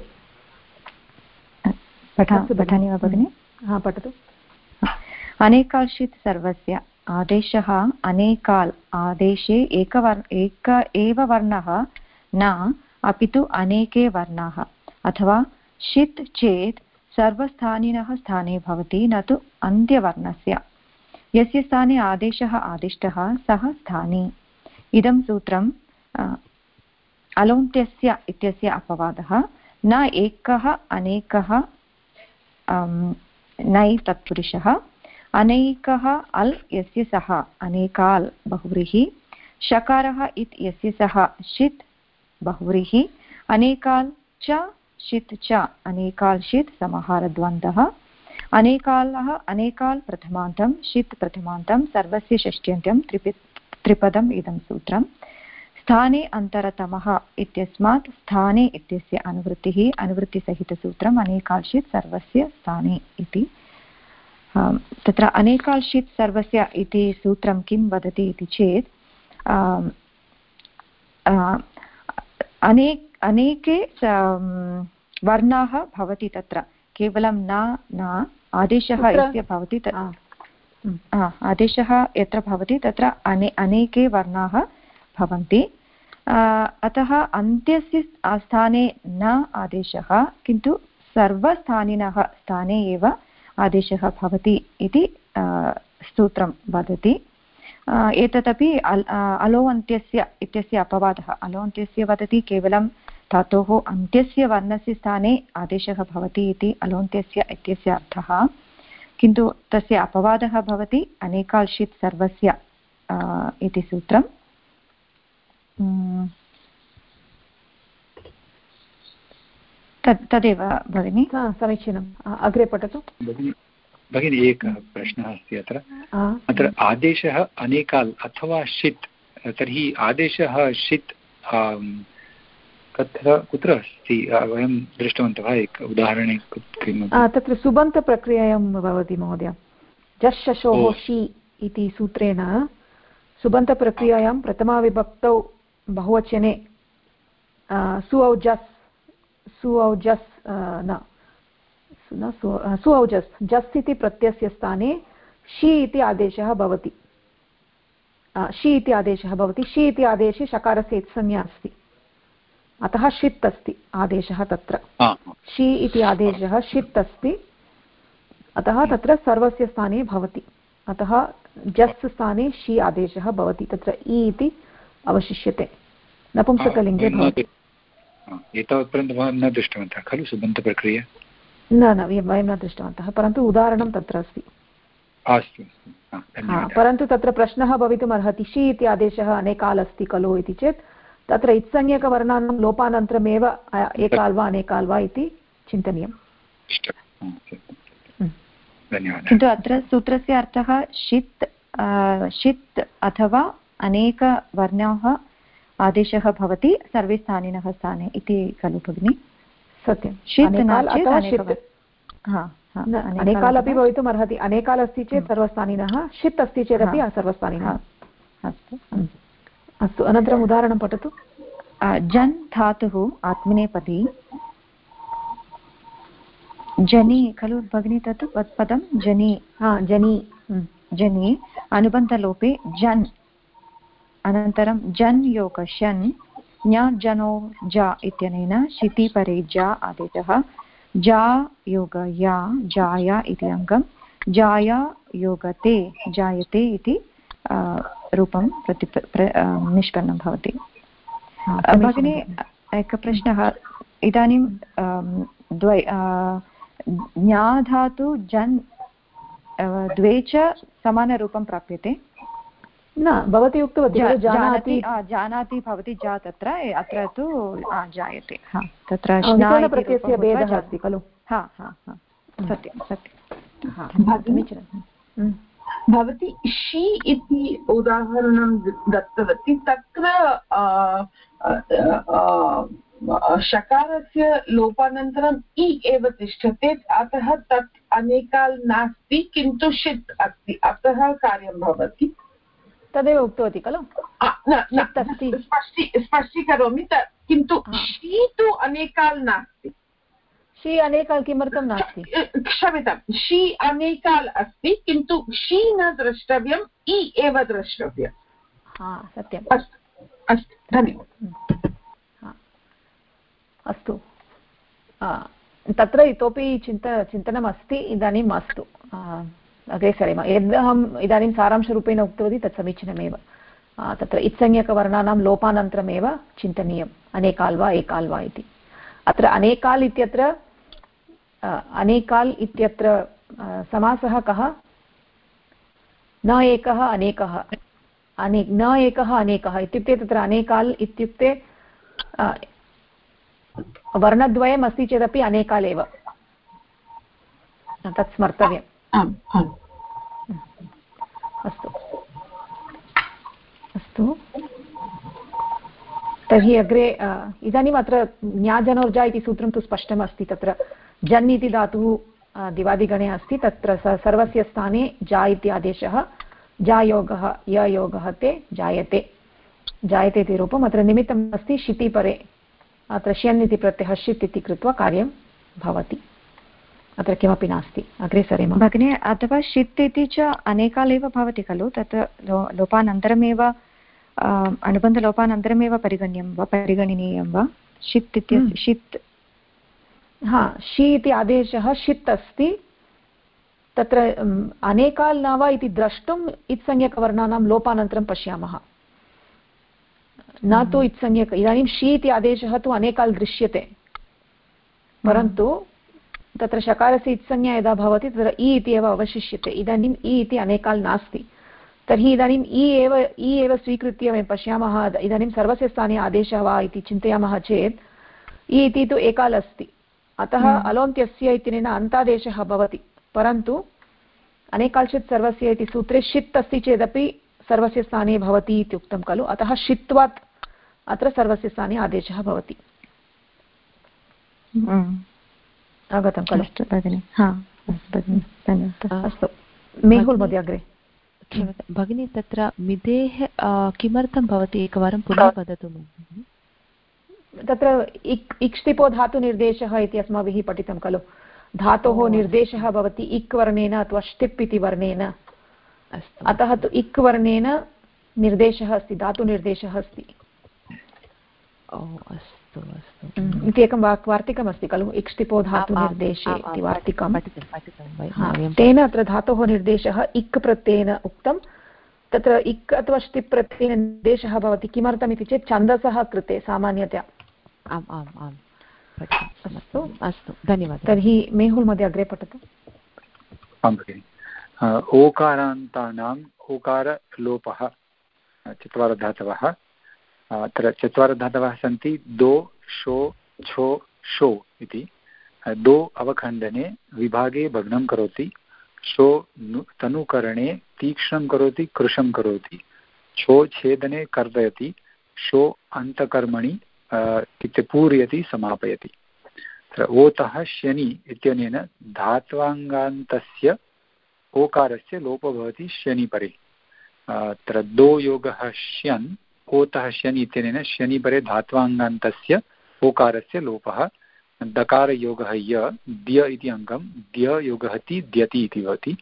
पठामि वा भगिनि? पठतु। अनेकाल्षित् सर्वस्य आदेशः अनेकाल् आदेशे एक एव वर्णः न, अपि तु अनेके वर्णाः। अथवा षित् चेत् सर्वस्थानिनः स्थाने भवति, न तु अन्त्यवर्णस्य। यस्य स्थाने आदेशः आदिष्टः सः स्थानी। इदं सूत्रम् अलोन्त्यस्य इत्यस्य अपवादः। न एकः अनेकः नै तत्पुरुषः, अनेकः अल् यस्य सः अनेकाल् बहुव्रीहि, शकारः इत् यस्य सः षित् बहुव्रीहि, अनेकाल् च षित् च अनेकाल् षित् समाहारद्वन्द्वः, अनेकालः अनेकाल् प्रथमान्तं षित् प्रथमान्तं सर्वस्य षष्ट्यन्तं त्रिपदम् इदं सूत्रम्। स्थाने अन्तरतमः इत्यस्मात् स्थाने इत्यस्य अनुवृत्तिः, अनुवृत्तिसहितसूत्रम् अनेकाल्षित् सर्वस्य स्थाने इति। तत्र अनेकाल्षित् सर्वस्य इति सूत्रं किं वदति इति चेत् अनेके वर्णाः भवति, तत्र केवलं न आदेशः यस्य भवति, आदेशः यत्र भवति तत्र अनेके वर्णाः भवन्ति। अतः अन्त्यस्य स्थाने न आदेशः, किन्तु सर्वस्थानिनः स्थाने एव आदेशः भवति इति सूत्रं वदति। एतदपि अलो अन्त्यस्य इत्यस्य अपवादः। अलो अन्त्यस्य वदति केवलं धातोः अन्त्यस्य वर्णस्य स्थाने आदेशः भवति इति अलोन्त्यस्य इत्यस्य अर्थः, किन्तु तस्य अपवादः भवति अनेकाल्शित् सर्वस्य इति सूत्रम्। तदेव भगिनी। समीचीनम्, अग्रे पठतु भगिनी। एकः प्रश्नः अस्ति अत्र आदेशः अनेकाल् अथवा षित्, तर्हि आदेशः षित् कुत्र अस्ति? वयं दृष्टवन्तः एक उदाहरणे तत्र सुबन्तप्रक्रियायां भवति महोदय। जश् शशोः षि इति सूत्रेण सुबन्तप्रक्रियायां प्रथमाविभक्तौ बहुवचने सुऔजस् जस् इति प्रत्ययस्य स्थाने षि इति आदेशः भवति। षि इति आदेशः भवति। षि इति आदेशे शकारस्य इत्संज्ञा अस्ति, अतः षित् अस्ति आदेशः तत्र। षि इति आदेशः षित् अस्ति, अतः तत्र सर्वस्य स्थाने भवति। अतः जस् स्थाने षि आदेशः भवति, तत्र इ इति अवशिष्यते, नपुंसकलिङ्गे भवति। एतावत्पर्यन्तं न दृष्टवन्तः खलु सुबन्तप्रक्रिया? न वयं न दृष्टवन्तः, परन्तु उदाहरणं तत्र अस्ति। अस्तु, परन्तु तत्र प्रश्नः भवितुमर्हति, षि इति आदेशः अनेकाल् अस्ति खलु इति चेत् तत्र इत्संज्ञकवर्णानां लोपानन्तरमेव एकाल् वा अनेकाल् वा इति चिन्तनीयम्। किन्तु अत्र सूत्रस्य अर्थः षित् अथवा अनेकवर्णाः आदेशः भवति सर्वे स्थानिनः स्थाने इति खलु भगिनि? सत्यं। अनेकाल् अपि भवितुम् अर्हति। अनेकाल् अस्ति चेत् सर्वस्थानिनः, षित् अस्ति चेदपि सर्वस्थानिनः। अस्तु, अनन्तरम् उदाहरणं पठतु। जन् धातुः आत्मनेपदी जनि खलु भगिनी, तत् पदं जनि। जनि अनुबन्धलोपे जन्, अनन्तरं जन् योग शन्, ज्ञ जनो जा इत्यनेन शिति परे जा आदेशः, जा योग या जाया इति अङ्गं, जाया योगते जायते इति रूपं निष्पन्नं भवति। भगिनी, एकः प्रश्नः। इदानीं ज्ञाधातु जन् द्वे च समानरूपं प्राप्यते न? भवती उक्तवती जानाति भवति जा तत्र, अत्र तु जायते। तत्र प्रत्ययस्य भेदः अस्ति खलु? सत्यं सत्यं। भवती षि इति उदाहरणं दत्तवती, तत्र शकारस्य लोपानन्तरम् इ एव तिष्ठति, अतः तत् अनेकाल् नास्ति, किन्तु षित् अस्ति, अतः कार्यं भवति। तदेव उक्तवती खलु? स्पष्टीकरोमि, किन्तु षि तु अनेकाल् नास्ति। षि अनेकाल् किमर्थं नास्ति? क्षम्यतां, षि अनेकाल् अस्ति, किन्तु षि न द्रष्टव्यम्, इ एव द्रष्टव्यम्। सत्यम्। अस्तु, धन्यवादः। अस्तु, तत्र इतोपि चिन्तनमस्ति। इदानीं मास्तु, अग्रे सरेम। यदहम् इदानीं सारांशरूपेण उक्तवती तत् समीचीनमेव। तत्र इत्संज्ञकवर्णानां लोपानन्तरमेव चिन्तनीयम्, अनेकाल् वा एकाल् वा इति। अत्र अनेकाल् इत्यत्र समासः कः? न एकः अनेकः, न एकः अनेकः इत्युक्ते तत्र अनेकाल् इत्युक्ते वर्णद्वयम् अस्ति चेदपि अनेकाल् एव, तत् स्मर्तव्यम्। अस्तु अस्तु, तर्हि अग्रे इदानीम् अत्र ज्ञाजनोर्जा इति सूत्रं तु स्पष्टमस्ति। तत्र जन् इति धातुः दिवादिगणे अस्ति, तत्र सर्वस्य स्थाने जा इति आदेशः, जायोगः ययोगः ते जायते, जायते इति रूपम्। अत्र निमित्तम् अस्ति शिति परे, अत्र श्यन् इति प्रत्ययः षित् इति कृत्वा कार्यं भवति। अत्र किमपि नास्ति। अग्रे सरेम भगिनी। अथवा षित् इति च अनेकाल् एव भवति खलु? तत् लोपानन्तरमेव, अनुबन्धलोपानन्तरमेव परिगण्यं वा परिगणनीयं वा? षित् इत्यस्य षित्, षि इति आदेशः षित् अस्ति, तत्र अनेकाल् न वा इति द्रष्टुम् इत्संज्ञकवर्णानां लोपानन्तरं पश्यामः। न तु इत्संज्ञक। इदानीं शी इति आदेशः तु अनेकाल् दृश्यते, परन्तु तत्र शकारस्य इत्संज्ञा यदा भवति तत्र इ इति एव अवशिष्यते। इदानीम् इ इति अनेकाल् नास्ति, तर्हि इदानीम् इ एव स्वीकृत्य वयं पश्यामः। इदानीं सर्वस्य स्थाने आदेशः वा इति चिन्तयामः चेत् इ इति तु एकाल् अस्ति, अतः अलोन्त्यस्य इत्यनेन अन्तादेशः भवति। परन्तु अनेकाल् सर्वस्य इति सूत्रे षित् अस्ति चेदपि सर्वस्य स्थाने भवति इति उक्तं खलु, अतः षित्वात् अत्र सर्वस्य स्थाने आदेशः भवति। अवगतं खलु? अस्तु भगिनि, हा अस्तु भगिनि, धन्यवादः। अस्तु, मेहुल् महोदय अग्रे। भगिनी, तत्र मिदेः किमर्थं भवति, एकवारं पुनः वदतु। तत्र इक्ष्टिपो धातुनिर्देशः इति अस्माभिः पठितं खलु। धातोः निर्देशः भवति इक् वर्णेन अथवा ष्टिप् इति वर्णेन, अतः तु इक् वर्णेन निर्देशः अस्ति, धातुनिर्देशः अस्ति। अस्तु अस्तु इति एकं वार्तिकमस्ति खलु, इक्ष्टिपो धातुनिर्देशे इति वार्तिकं। तेन अत्र धातोः निर्देशः इक् प्रत्ययेन उक्तं। तत्र इक् अथवा ष्टिप् प्रत्ययेन निर्देशः भवति किमर्थमिति चेत् छन्दसः कृते सामान्यतया। आम् आम् आम्, अस्तु अस्तु, धन्यवादः। तर्हि मेहुल् मध्ये अग्रे पठतु। आं भगिनि। ओकारान्तानाम् ओकारलोपः, चत्वारः धातवः। अत्र चत्वारः धातवः सन्ति, दो शो छो शो इति। दो अवखण्डने विभागे भग्नं करोति, शो तनुकरणे तीक्ष्णं करोति कृशं करोति, छो छेदने कर्दयति, शो अन्तकर्मणि पूरयति समापयति। ओतः शनि इत्यनेन धात्वाङ्गान्तस्य ओकारस्य लोपो भवति शनिपरे। अत्र दो योगः श्यन्, ओतः शनि इत्यनेन शनिपरे धात्वाङ्गान्तस्य ओकारस्य लोपः। दकारयोगः य, द्य इति अङ्गं, द्य योगः ति द्यति इति भवति।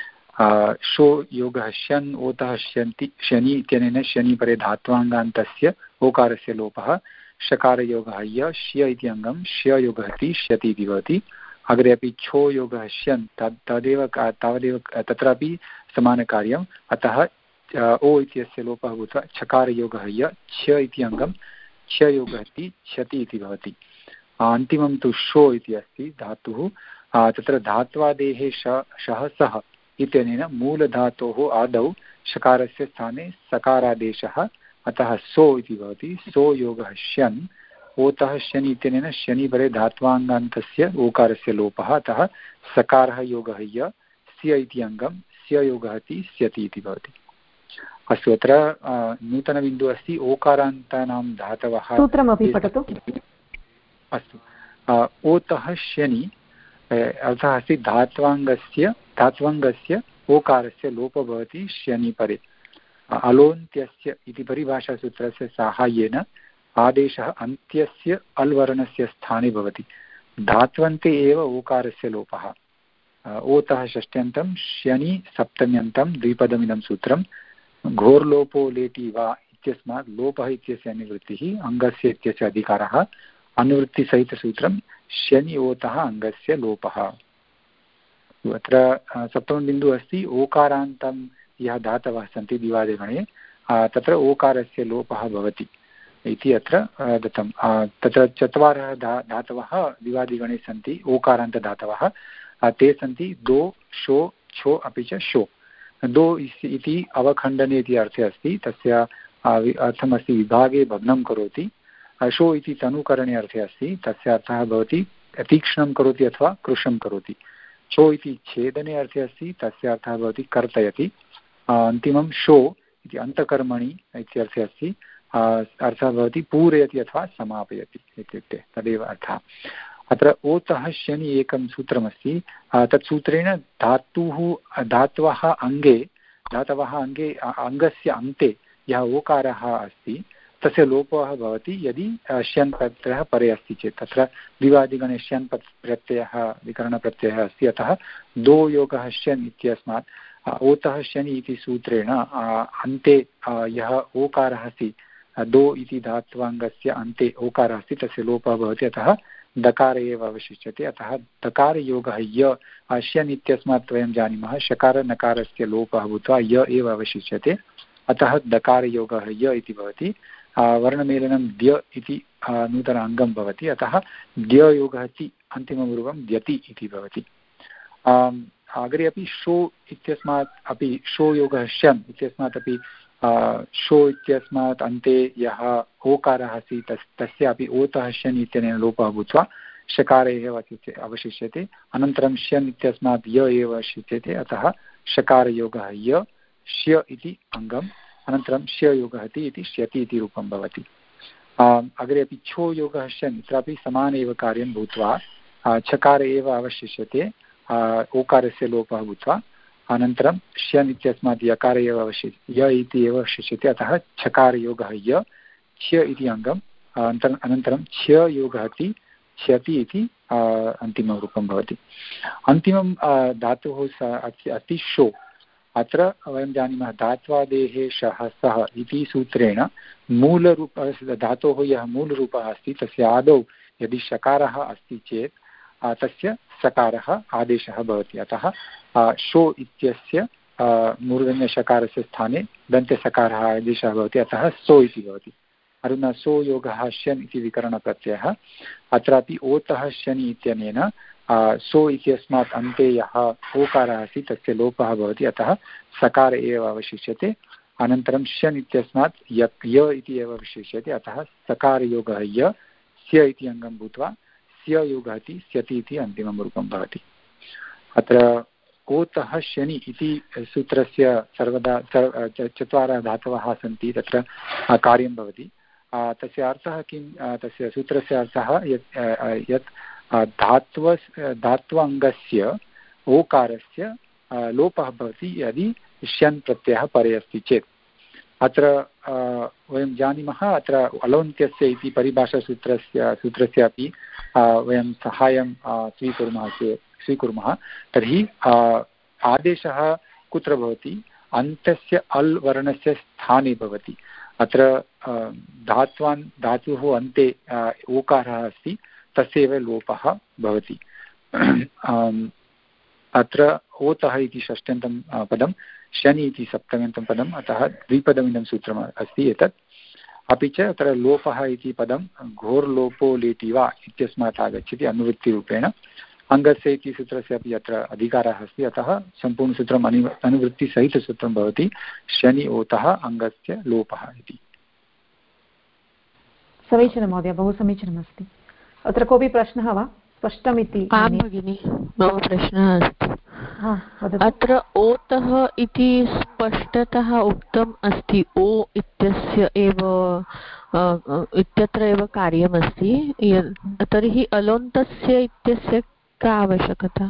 शो योगः शन्, ओतः शनि इत्यनेन शनिपरे धात्वाङ्गान्तस्य ओकारस्य लोपः। शकारयोगः य, श्य इति अङ्गं, श्य योगः ति श्यति इति भवति। अग्रे अपि छो योगः श्यन्, तावदेव तत्रापि समानकार्यम्, अतः ओ इत्यस्य लोपः भूत्वा छकारयोगः य, छ इति अङ्गं, क्ष योगः ति क्षति इति भवति। अन्तिमं तु शो इति अस्ति धातुः। तत्र धात्वादेः शः सः इत्यनेन मूलधातोः आदौ शकारस्य स्थाने सकारादेशः, अतः सो इति भवति। सो योगः शन्, ओतः शनि इत्यनेन शनिपरे धात्वाङ्गान्तस्य ओकारस्य लोपः, अतः सकारः योगः य, स्य इति अङ्गं, स्य योगः ति स्यति इति भवति। अस्तु, अत्र नूतनबिन्दुः अस्ति ओकारान्तानां धातवः। सूत्रमपि पठतु। अस्तु, ओतः शनि अर्थः अस्ति धात्वाङ्गस्य ओकारस्य लोपो भवति शनिपरे। अलोन्त्यस्य इति परिभाषासूत्रस्य साहाय्येन आदेशः अन्त्यस्य अल्वर्णस्य स्थाने भवति। धात्वन्ते एव ओकारस्य लोपः। ओतः षष्ट्यन्तं, शनि सप्तम्यन्तं, द्विपदमिदं सूत्रं। घोर्लोपो लेटि वा इत्यस्मात् लोपः इत्यस्य अनुवृत्तिः, अङ्गस्य इत्यस्य अधिकारः। अनुवृत्तिसहितसूत्रं शनि ओतः अङ्गस्य लोपः। अत्र सप्तमबिन्दुः अस्ति ओकारान्तं यः धातवः सन्ति दिवादिगणे, तत्र ओकारस्य लोपः भवति इति अत्र दत्तं। तत्र चत्वारः धातवः दिवादिगणे सन्ति ओकारान्तधातवः। ते सन्ति दो शो छो अपि च शो। दो इति अवखण्डने इति अर्थे अस्ति, तस्य अर्थमस्ति विभागे भग्नं करोति। शो इति तनुकरणे अर्थे अस्ति, तस्य अर्थः भवति तीक्ष्णं करोति अथवा कृशं करोति। छो इति छेदने अर्थे अस्ति, तस्य अर्थः भवति कर्तयति। अन्तिमं शो इति अन्तकर्मणि इत्यर्थे अस्ति, अर्थः भवति पूरयति अथवा समापयति इत्युक्ते तदेव अर्थः। अत्र ओतः शनि एकं सूत्रमस्ति, तत् सूत्रेण धातवः अङ्गे अङ्गस्य अन्ते यः ओकारः अस्ति तस्य लोपः भवति यदि श्यन् प्रत्ययः परे अस्ति चेत्। तत्र दिवादिगणे श्यन् प्रत्ययः विकरणप्रत्ययः अस्ति, अतः दो योगः श्यन् इत्यस्मात् ओतः शनि इति सूत्रेण अन्ते यः ओकारः अस्ति, दो इति धात्वाङ्गस्य अन्ते ओकारः अस्ति, तस्य लोपः भवति, अतः दकार एव अवशिष्यते। अतः दकारयोगः य, श्यन् इत्यस्मात् वयं जानीमः शकारनकारस्य लोपः भूत्वा य एव अवशिष्यते, अतः दकारयोगः य इति भवति। वर्णमेलनं द्य इति नूतन अङ्गं भवति, अतः द्ययोगः ति अन्तिमं रूपं द्यति इति भवति। अग्रे अपि शो इत्यस्मात् अपि शो योगः शम् इत्यस्मात् अपि शो इत्यस्मात् अन्ते यः ओकारः अस्ति तस्यापि ओतः शन् इत्यनेन लोपः भूत्वा शकारे एव अवशिष्यते। अनन्तरं शन् इत्यस्मात् य एव अवशिष्यते, अतः शकारयोगः य श्य इति अङ्गम्, अनन्तरं श्ययोगः ति इति श्यति इति रूपं भवति। अग्रे अपि छो योगः शन्, तत्रापि समान एव कार्यं भूत्वा छकारे एव अवशिष्यते, ओकारस्य लोपः भूत्वा। अनन्तरं श्यन् इत्यस्मात् यकारे एव य इति एव अवशिष्यते, अतः छकारयोगः य क्ष्य इति अङ्गम्, अनन्तरं क्ष्ययोगः ति क्ष्यति इति अन्तिमं रूपं भवति। अन्तिमं धातुः अस्ति शो। अत्र वयं जानीमः धात्वादेः शः सः इति सूत्रेण मूलरूप धातोः यः मूलरूपः अस्ति तस्य आदौ यदि शकारः अस्ति चेत् तस्य सकारः आदेशः भवति, अतः शो इत्यस्य मूर्धन्यशकारस्य स्थाने दन्त्यसकारः आदेशः भवति, अतः सो इति भवति। अधुना सो योगः शन् इति विकरणप्रत्ययः, अत्रापि ओतः शनि इत्यनेन सो इत्यस्मात् अन्ते यः ओकारः अस्ति तस्य लोपः भवति, अतः सकार एव अवशिष्यते। अनन्तरं शन् इत्यस्मात् य इति एव अवशिष्यते, अतः सकारयोगः य स्य इति अङ्गं भूत्वा स्ययोगः ति स्यति इति अन्तिमं रूपं भवति। अत्र ओतः शनि इति सूत्रस्य सर्वदा चत्वारः धातवः सन्ति, तत्र कार्यं भवति। तस्य अर्थः किं, तस्य सूत्रस्य अर्थः यत् धात्वाङ्गस्य ओकारस्य लोपः भवति यदि श्यन् प्रत्ययः परे अस्ति चेत्। अत्र वयं जानीमः, अत्र अलोन्त्यस्य इति परिभाषासूत्रस्य अपि वयं सहायं स्वीकुर्मः, तर्हि आदेशः कुत्र भवति, अन्तस्य अल् वर्णस्य स्थाने भवति। अत्र धातुः अन्ते ओकारः अस्ति तस्यैव लोपः भवति। अत्र ओतः इति षष्ट्यन्तं पदं, शनि इति सप्तम्यन्तं पदम्, अतः द्विपदमिदं सूत्रम् अस्ति एतत्। अपि च अत्र लोपः इति पदं घोर्लोपो लेटि वा इत्यस्मात् आगच्छति अनुवृत्तिरूपेण। अङ्गस्य इति सूत्रस्य अपि अत्र अधिकारः अस्ति, अतः सम्पूर्णसूत्रम् अनुवृत्तिसहितसूत्रं भवति शनि ओतः अङ्गस्य लोपः इति। समीचीनं महोदय, बहु समीचीनमस्ति। अत्र कोऽपि प्रश्नः वा? स्पष्टमिति। आं भगिनि, मम प्रश्नः अस्ति। अत्र ओतः इति स्पष्टतः उक्तम् अस्ति, ओ इत्यस्य एव इत्यत्र एव कार्यमस्ति, तर्हि अलोन्तस्य इत्यस्य का आवश्यकता?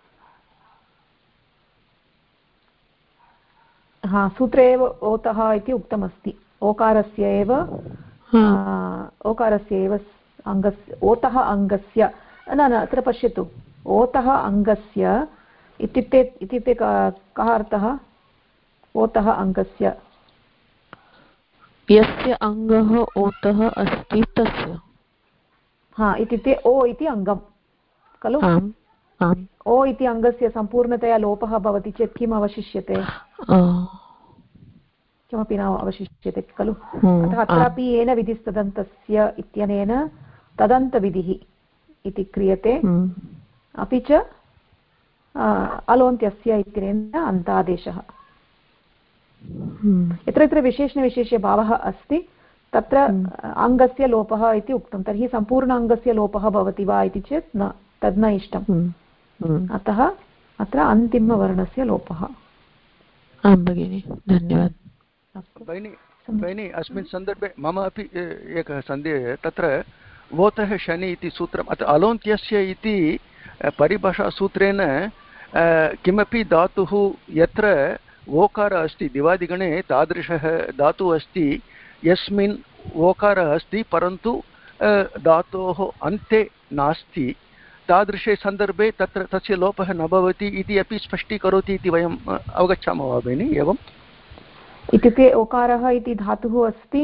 सूत्रे एव ओतः इति उक्तमस्ति, ओकारस्य एव अङ्गस्य, ओतः अङ्गस्य, न अत्र पश्यतु, ओतः अङ्गस्य इत्युक्ते कः अर्थः? ओतः अङ्गस्य, यस्य अङ्गः ओतः अस्ति तस्य, इत्युक्ते ओ इति अङ्गं खलु? ओ इति अङ्गस्य सम्पूर्णतया लोपः भवति चेत् किम् अवशिष्यते? किमपि न अवशिष्यते खलु? अतः अत्रापि येन विधिस्तदन्तस्य इत्यनेन तदन्तविधिः इति क्रियते, अपि च अलोन्त्यस्य इत्यनेन अन्तादेशः। यत्र यत्र विशेषणविशेष्यभावः अस्ति तत्र अङ्गस्य लोपः इति उक्तं, तर्हि सम्पूर्ण अङ्गस्य लोपः भवति वा इति चेत् न, तद् न इष्टम्। अतः अत्र अन्तिमवर्णस्य लोपः। आं भगिनि, धन्यवादः। भगिनि, अस्मिन् सन्दर्भे मम अपि एकः सन्देहः, तत्र वोतः शनि इति सूत्रम्, अत्र अलोन्त्यस्य इति परिभाषासूत्रेण किमपि धातुः यत्र ओकारः अस्ति, दिवादिगणे तादृशः धातुः अस्ति यस्मिन् ओकारः अस्ति परन्तु धातोः अन्ते नास्ति, तादृशे सन्दर्भे तत्र तस्य लोपः न भवति इति अपि स्पष्टीकरोति इति वयम् अवगच्छामः वा भगिनि? एवम् इत्युक्ते ओकारः इति धातुः अस्ति,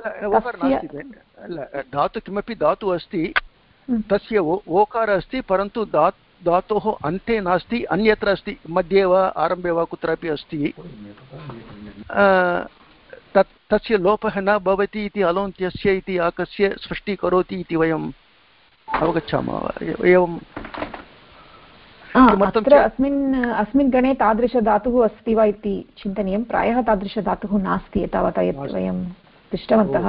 धातु किमपि धातुः अस्ति तस्य ओकारः अस्ति परन्तु धातोः अन्ते नास्ति, अन्यत्र अस्ति, मध्ये वा आरम्भे वा कुत्रापि अस्ति, तस्य लोपः न भवति इति अलोन्त्यस्य इति आकस्य स्पष्टीकरोति इति वयम् अवगच्छामः। एवं अत्र अस्मिन् गणे तादृशधातुः अस्ति वा इति चिन्तनीयं। प्रायः तादृशधातुः नास्ति एतावता यत् वयं दृष्टवन्तः।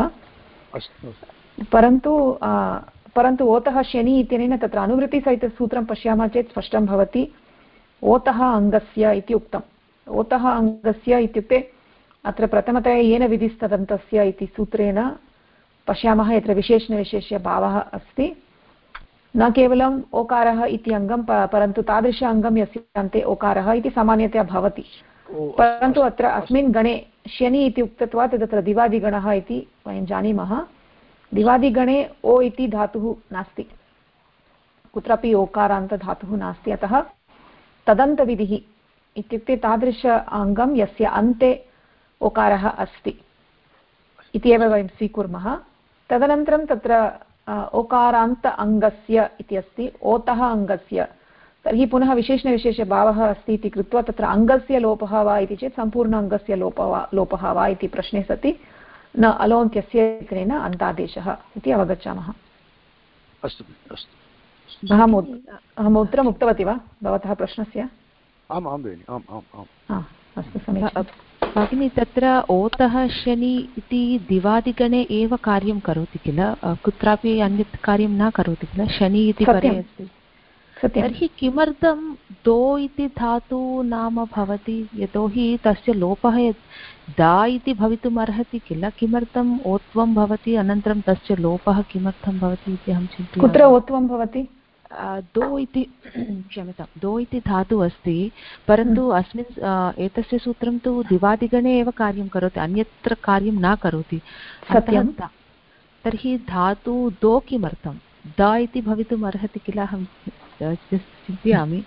परन्तु ओतः शनि इत्यनेन तत्र अनुवृत्तिसहितसूत्रं पश्यामः चेत् स्पष्टं भवति। ओतः अङ्गस्य इति उक्तम्। ओतः अङ्गस्य इत्युक्ते अत्र प्रथमतया येन विधिस्तदन्तस्य इति सूत्रेण पश्यामः यत्र विशेषणविशेष्यभावः अस्ति। न केवलम् ओकारः इति अङ्गं परन्तु तादृश अङ्गं यस्य अन्ते ओकारः इति सामान्यतया भवति। परन्तु अत्र अस्मिन् गणे शनि इति उक्तत्वात् तत्र दिवादिगणः इति वयं जानीमः। दिवादिगणे ओ इति धातुः नास्ति, कुत्रापि ओकारान्तधातुः नास्ति। अतः तदन्तविधिः इत्युक्ते तादृश अङ्गं यस्य अन्ते ओकारः अस्ति इति एव वयं स्वीकुर्मः। तदनन्तरं तत्र ओकारान्त अङ्गस्य इति अस्ति, ओतः अङ्गस्य। तर्हि पुनः विशेषणविशेषभावः अस्ति इति कृत्वा तत्र अङ्गस्य लोपः वा इति चेत् सम्पूर्ण अङ्गस्य लोपः वा इति प्रश्ने सति न अलोन्त्यस्य इत्यनेन अन्तादेशः इति अवगच्छामः। अस्तु अस्तु। अहम् उत्तरम् उक्तवती वा भवतः प्रश्नस्य? आम् आं भगिनि, आम् आम् आम्। अस्तु, समीचीनं भगिनी। तत्र ओतः शनि इति दिवादिगणे एव कार्यं करोति किल, कुत्रापि अन्यत् कार्यं न करोति किल, शनि इति परे अस्ति। तर्हि किमर्थं दो इति धातु नाम भवति? यतोहि तस्य लोपः दा इति भवितुम् अर्हति किल, किमर्थम् ओत्वं भवति अनन्तरं तस्य लोपः किमर्थं भवति इति अहं चिन्तयामि। कुत्र ओत्वं भवति? दो इति क्षम्यतां, दो इति धातुः अस्ति, परन्तु अस्मिन् एतस्य सूत्रं तु दिवादिगणे एव कार्यं करोति, अन्यत्र कार्यं न करोति। सत्यं। तर्हि धातु दो किमर्थं द इति भवितुम् अर्हति किल, अहं चिन्तयामि।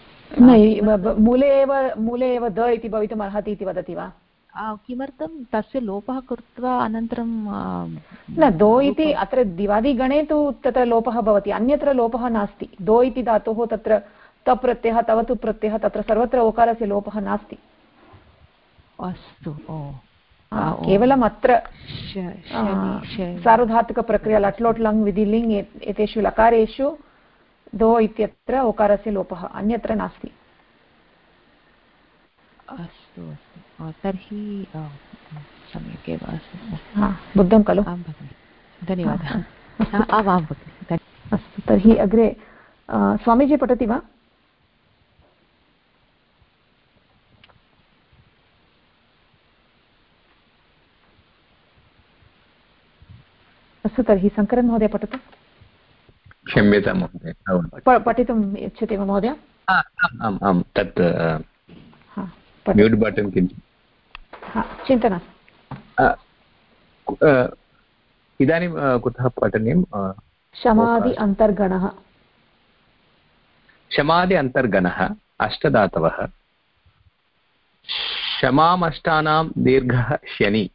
मूले एव द इति भवितुम् अर्हति इति वदति वा? किमर्थं तस्य लोपः कृत्वा अनन्तरं न दो इति अत्र दिवादिगणे तु तत्र लोपः भवति, अन्यत्र लोपः नास्ति। दो इति धातोः तत्र तप् प्रत्ययः तवतु प्रत्ययः तत्र सर्वत्र ओकारस्य लोपः नास्ति। अस्तु। केवलम् अत्र सार्वधातुकप्रक्रिया लट्लोट् लङ् विधि लिङ् एतेषु लकारेषु दो इत्यत्र ओकारस्य लोपः, अन्यत्र नास्ति। अस्तु अस्तु, तर्हि सम्यक् एव अस्ति। बुद्धं खलु? आं भगिनि, धन्यवादः। आम् भगिनि। अस्तु, तर्हि अग्रे स्वामीजी पठति वा? अस्तु, तर्हि शङ्करन् महोदय पठतु। क्षम्यतां महोदय, पठितुम् इच्छति वा महोदय? आम् आम्, तत् म्यूट् बटन् किञ्चित् चिन्ता नास्ति। इदानीं कुतः पठनीयं? शमादि अन्तर्गणः। शमादि अन्तर्गणः अष्टधातवः। शमामष्टानां दीर्घः शनि।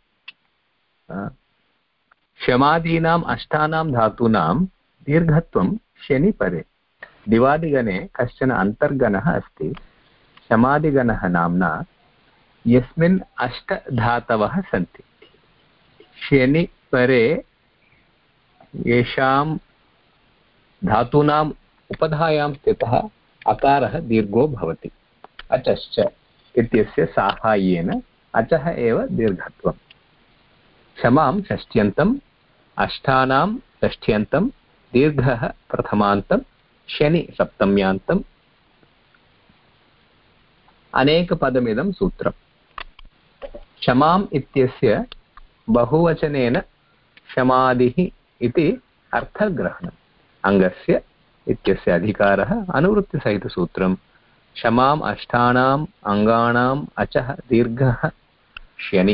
शमादीनाम् अष्टानां धातूनां दीर्घत्वं शनि परे। दिवादिगणे कश्चन अन्तर्गणः अस्ति, शमादिगणः नाम्ना, यस्मिन् अष्टधातवः सन्ति। शनि परे येषां धातूनाम् उपधायां स्थितः अकारः दीर्घो भवति। अचश्च इत्यस्य साहाय्येन अचः एव दीर्घत्वम्। शमां षष्ट्यन्तम्, अष्टानां षष्ट्यन्तं, दीर्घः प्रथमान्तं, शनि सप्तम्यान्तम्। अनेकपदमिदं सूत्रम्। शमाम् इत्यस्य बहुवचनेन शमादिः इति अर्थग्रहणम्। अङ्गस्य इत्यस्य अधिकारः अनुवृत्तिसहितसूत्रम्। शमाम् अष्टानाम् अङ्गानाम् अचः दीर्घः शनि।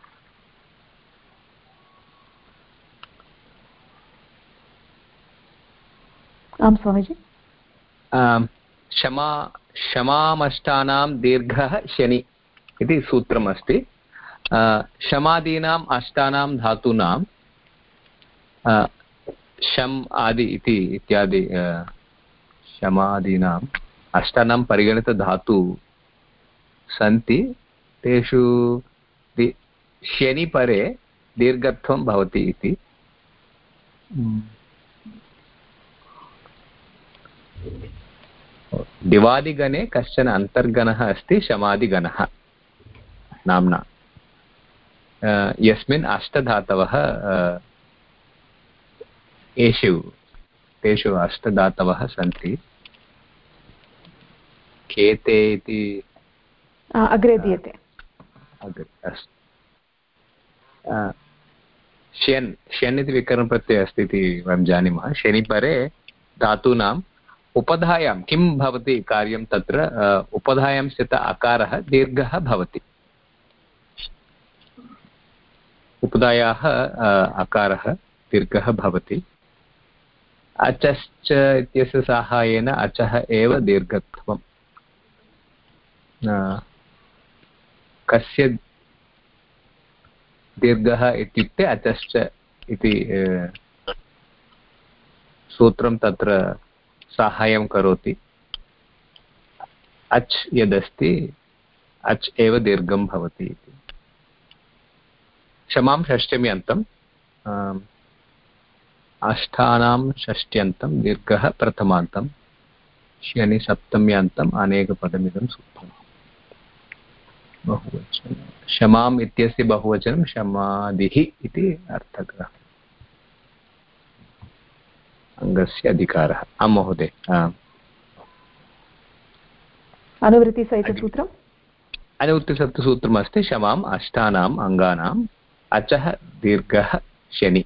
आं स्वामीजी। शमामष्टानां दीर्घः शनि इति सूत्रम् अस्ति। शमादीनाम् अष्टानां धातूनां शम् आदि इति इत्यादि शमादीनाम् अष्टानां परिगणितधातु सन्ति। तेषु शनि परे दीर्घत्वं भवति इति दिवादिगणे कश्चन अन्तर्गणः अस्ति शमादिगणः नाम्ना यस्मिन् अष्टधातवः तेषु अष्टधातवः सन्ति केते इति अग्रे दीयते अस्तु ष्यन् इति विकरणप्रत्ययः अस्ति इति वयं जानीमः शनिपरे धातूनाम् उपधायां किं भवति कार्यं तत्र उपधायां स्थित अकारः दीर्घः भवति उपधायाः अकारः दीर्घः भवति अचश्च इत्यस्य साहाय्येन अचः एव दीर्घत्वं कस्य दीर्घः इत्युक्ते अचश्च इति सूत्रं तत्र साहाय्यं करोति अच् यदस्ति अच् एव दीर्घं भवति इति क्षमां षष्ट्यम्यन्तम् अष्टानां षष्ट्यन्तं दीर्घः प्रथमान्तं शनि सप्तम्यान्तम् अनेकपदमिदं सूत्रम् बहुवचनं क्षमाम् इत्यस्य बहुवचनं क्षमादिः इति अर्थः अङ्गस्य अधिकारः आं महोदय अनुवृत्तिसहितसूत्रम् अनुवृत्तिसहितसूत्रमस्ति क्षमाम् अष्टानाम् अङ्गानाम् अचः दीर्घः शनि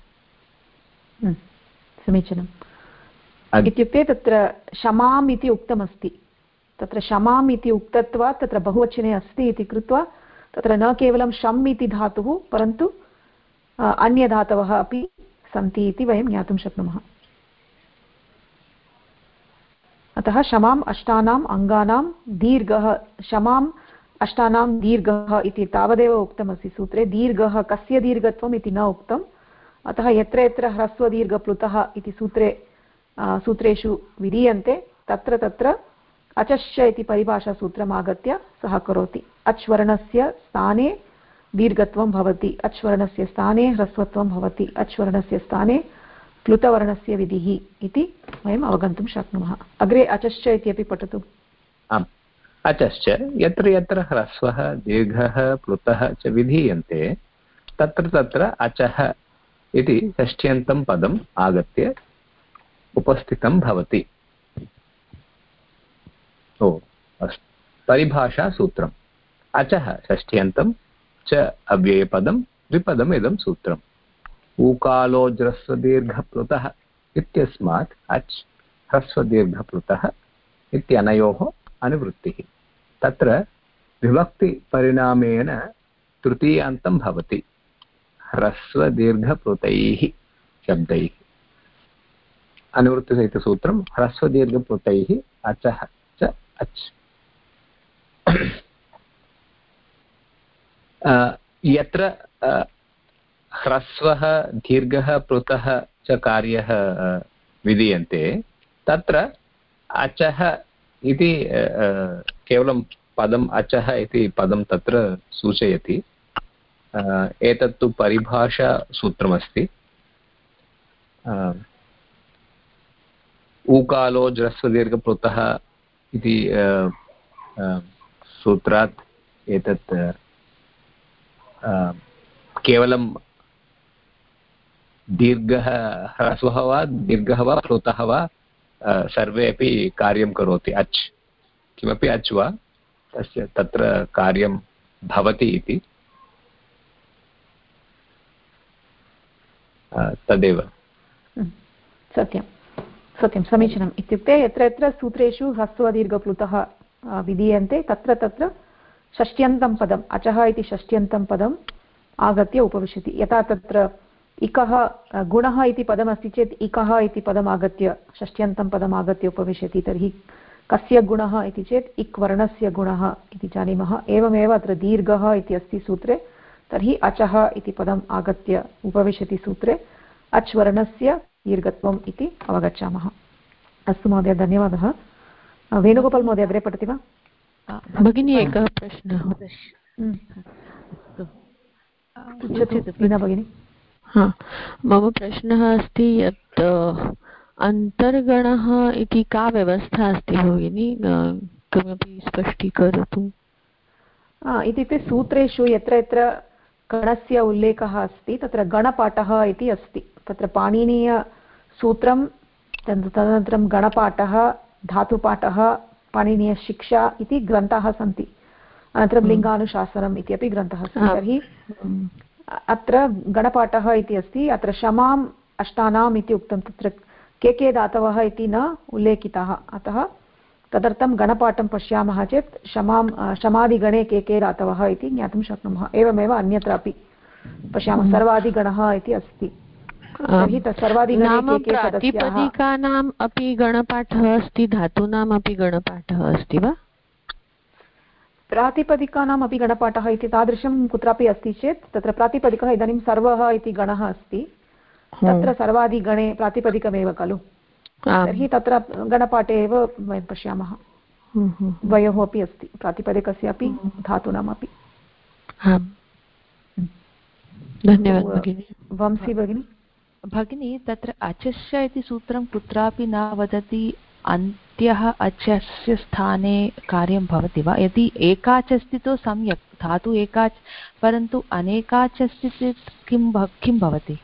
समीचीनम् इत्युक्ते तत्र क्षमाम् इति उक्तमस्ति तत्र क्षमाम् इति उक्तत्वात् तत्र बहुवचने अस्ति इति कृत्वा तत्र न केवलं शम् इति धातुः परन्तु अन्यधातवः अपि सन्ति इति वयं ज्ञातुं शक्नुमः अतः क्षमाम् अष्टानाम् अङ्गानां दीर्घः क्षमाम् अष्टानां दीर्घः इति तावदेव उक्तमस्ति सूत्रे दीर्घः कस्य दीर्घत्वम् इति न उक्तम् अतः यत्र यत्र ह्रस्वदीर्घप्लुतः इति सूत्रेषु विधीयन्ते तत्र तत्र अचश्च इति परिभाषासूत्रम् आगत्य सः करोति अच् वर्णस्य स्थाने दीर्घत्वं भवति अच् वर्णस्य स्थाने ह्रस्वत्वं भवति अच् वर्णस्य स्थाने प्लुतवर्णस्य विधिः इति वयम् अवगन्तुं शक्नुमः अग्रे अचश्च इत्यपि पठतु आम् अचश्च यत्र यत्र ह्रस्वः दीर्घः प्लुतः च विधीयन्ते तत्र तत्र अचः इति षष्ट्यन्तं पदम् आगत्य उपस्थितं भवति अस्तु परिभाषासूत्रम् अचः षष्ट्यन्तं च अव्ययपदं द्विपदम् इदं सूत्रम् ऊकालोज्रस्वदीर्घप्लुतः इत्यस्मात् अच् ह्रस्वदीर्घप्लुतः इत्यनयोः अनुवृत्तिः तत्र विभक्तिपरिणामेन तृतीयान्तं भवति ह्रस्वदीर्घप्लुतैः शब्दैः अनुवृत्तिसहितसूत्रं ह्रस्वदीर्घप्लुतैः अचः च अच् यत्र ह्रस्वः दीर्घः प्लुतः च कार्यः विधीयन्ते तत्र अचः इति केवलं पदम् अचः इति पदं तत्र सूचयति एतत्तु परिभाषासूत्रमस्ति ऊकालोज्रस्वदीर्घप्लुतः इति सूत्रात् एतत् केवलं दीर्घः ह्रस्वः वा दीर्घः वा प्लुतः वा सर्वे अपि कार्यं करोति अच् किमपि अच् वा तस्य तत्र कार्यं भवति इति तदेव सत्यं सत्यं समीचीनम् इत्युक्ते यत्र यत्र सूत्रेषु ह्रस्वदीर्घप्लुतः विधीयन्ते तत्र तत्र षष्ट्यन्तं पदम् अचः इति षष्ट्यन्तं पदम् आगत्य उपविशति यथा तत्र इकः गुणः इति पदमस्ति चेत् इकः इति पदम् आगत्य षष्ट्यन्तं पदम् आगत्य उपविशति तर्हि कस्य गुणः इति चेत् इक् वर्णस्य गुणः इति जानीमः एवमेव अत्र दीर्घः इति अस्ति सूत्रे तर्हि अचः इति पदम् आगत्य उपविशति सूत्रे अच् वर्णस्य दीर्घत्वम् इति अवगच्छामः अस्तु महोदय धन्यवादः वेणुगोपाल् महोदय अग्रे पठति वा भगिनी एकः प्रश्नः भगिनि? मम प्रश्नः अस्ति यत् अन्तर्गणः इति का व्यवस्था अस्ति भगिनि, किमपि स्पष्टीकरोतु। इत्युक्ते सूत्रेषु यत्र यत्र गणस्य उल्लेखः अस्ति तत्र गणपाठः इति अस्ति। तत्र पाणिनीयसूत्रं, तदनन्तरं गणपाठः, धातुपाठः, पाणिनीयशिक्षा इति ग्रन्थाः सन्ति। अनन्तरं लिङ्गानुशासनम् इत्यपि ग्रन्थः अस्ति। तर्हि अत्र गणपाठः इति अस्ति। अत्र शमाम् अष्टानाम् इति उक्तं, तत्र के धातवः इति न उल्लेखिताः। अतः तदर्थं गणपाठं पश्यामः चेत् शमादिगणे के धातवः इति ज्ञातुं शक्नुमः। एवमेव अन्यत्रापि पश्यामः, सर्वादिगणः इति अस्ति। तर्हि सर्वादिगणे के प्रातिपदिकानाम् अपि गणपाठः अस्ति, धातूनाम् अपि गणपाठः अस्ति वा? प्रातिपदिकानाम् अपि गणपाठः इति तादृशं कुत्रापि अस्ति चेत् तत्र प्रातिपदिकः इदानीं सर्वः इति गणः अस्ति, तत्र सर्वादिगणे प्रातिपदिकमेव खलु। तर्हि तत्र गणपाठे एव वयं पश्यामः। द्वयोः अपि अस्ति, प्रातिपदिकस्य अपि धातूनामपि। धन्यवादः भगिनि। वंशी भगिनी? भगिनी, तत्र अचस्य इति सूत्रं कुत्रापि न वदति अन्त्यः अचस्य स्थाने कार्यं भवति वा? यदि एकाच् अस्ति तो सम्यक्, धातु एकाच्, परन्तु अनेकाच् अस्ति चेत् किं भवति?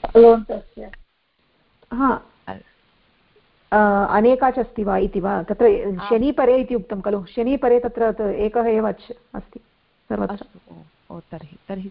अनेकाच् अस्ति वा इति वा? तत्र शनिपरे इति उक्तं खलु, शनिपरे तत्र एकः एव अच् अस्ति सर्वत्र। तर्हि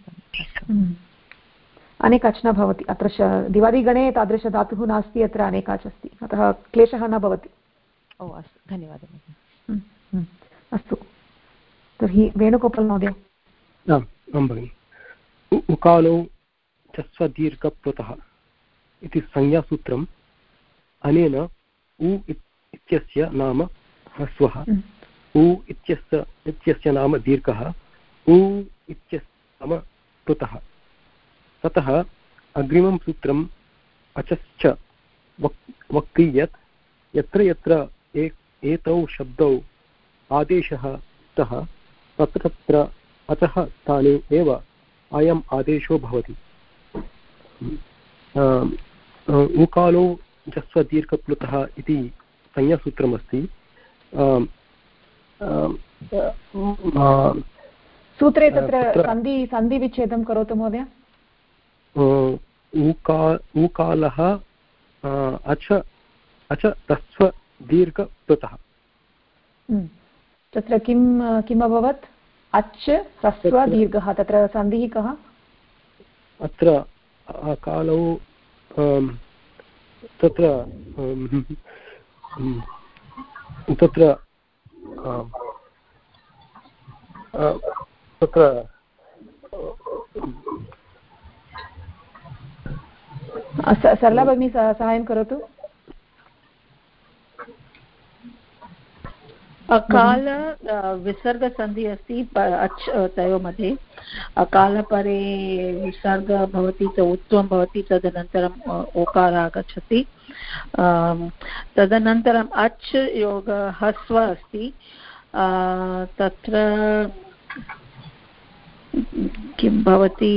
अनेकाच् न भवति। अत्र दिवादिगणे तादृशधातुः नास्ति, अत्र अनेकाच् अस्ति, अतः क्लेशः न भवति। अस्तु, धन्यवादः। अस्तु, तर्हि वेणुगोपाल् महोदय। आं भगिनि। उकालो चस्वदीर्घप्लुतः इति संज्ञासूत्रम् अनेन उ इत्यस्य नाम ह्रस्वः, उ इत्यस्य नाम दीर्घः, उ इत्यस्य नाम प्लुतः। ततः अग्रिमं सूत्रम् अचश्च वक्रीयत् यत्र यत्र एतौ शब्दौ आदेशः स्तः तत्र तत्र अचः स्थाने एव अयम् आदेशो भवति। उकालो जस्वदीर्घप्लुतः इति संज्ञासूत्रमस्ति। सूत्रे तत्र सन्धिविच्छेदं करोतु महोदय। ऊकालः अच तस्व दीर्घप्लुतः। तत्र किम् अभवत्? अच् ह्रस्व दीर्घः, तत्र सन्धिः कः? अत्र कालौ तत्र सरला भगिनी साहाय्यं करोतु। अकाल विसर्गसन्धिः अस्ति अच् तयोः मध्ये। अकालपरे विसर्ग भवति च उत्वं भवति, तदनन्तरम् ओकारः आगच्छति, तदनन्तरम् अच् योग ह्रस्व अस्ति। तत्र किं भवति?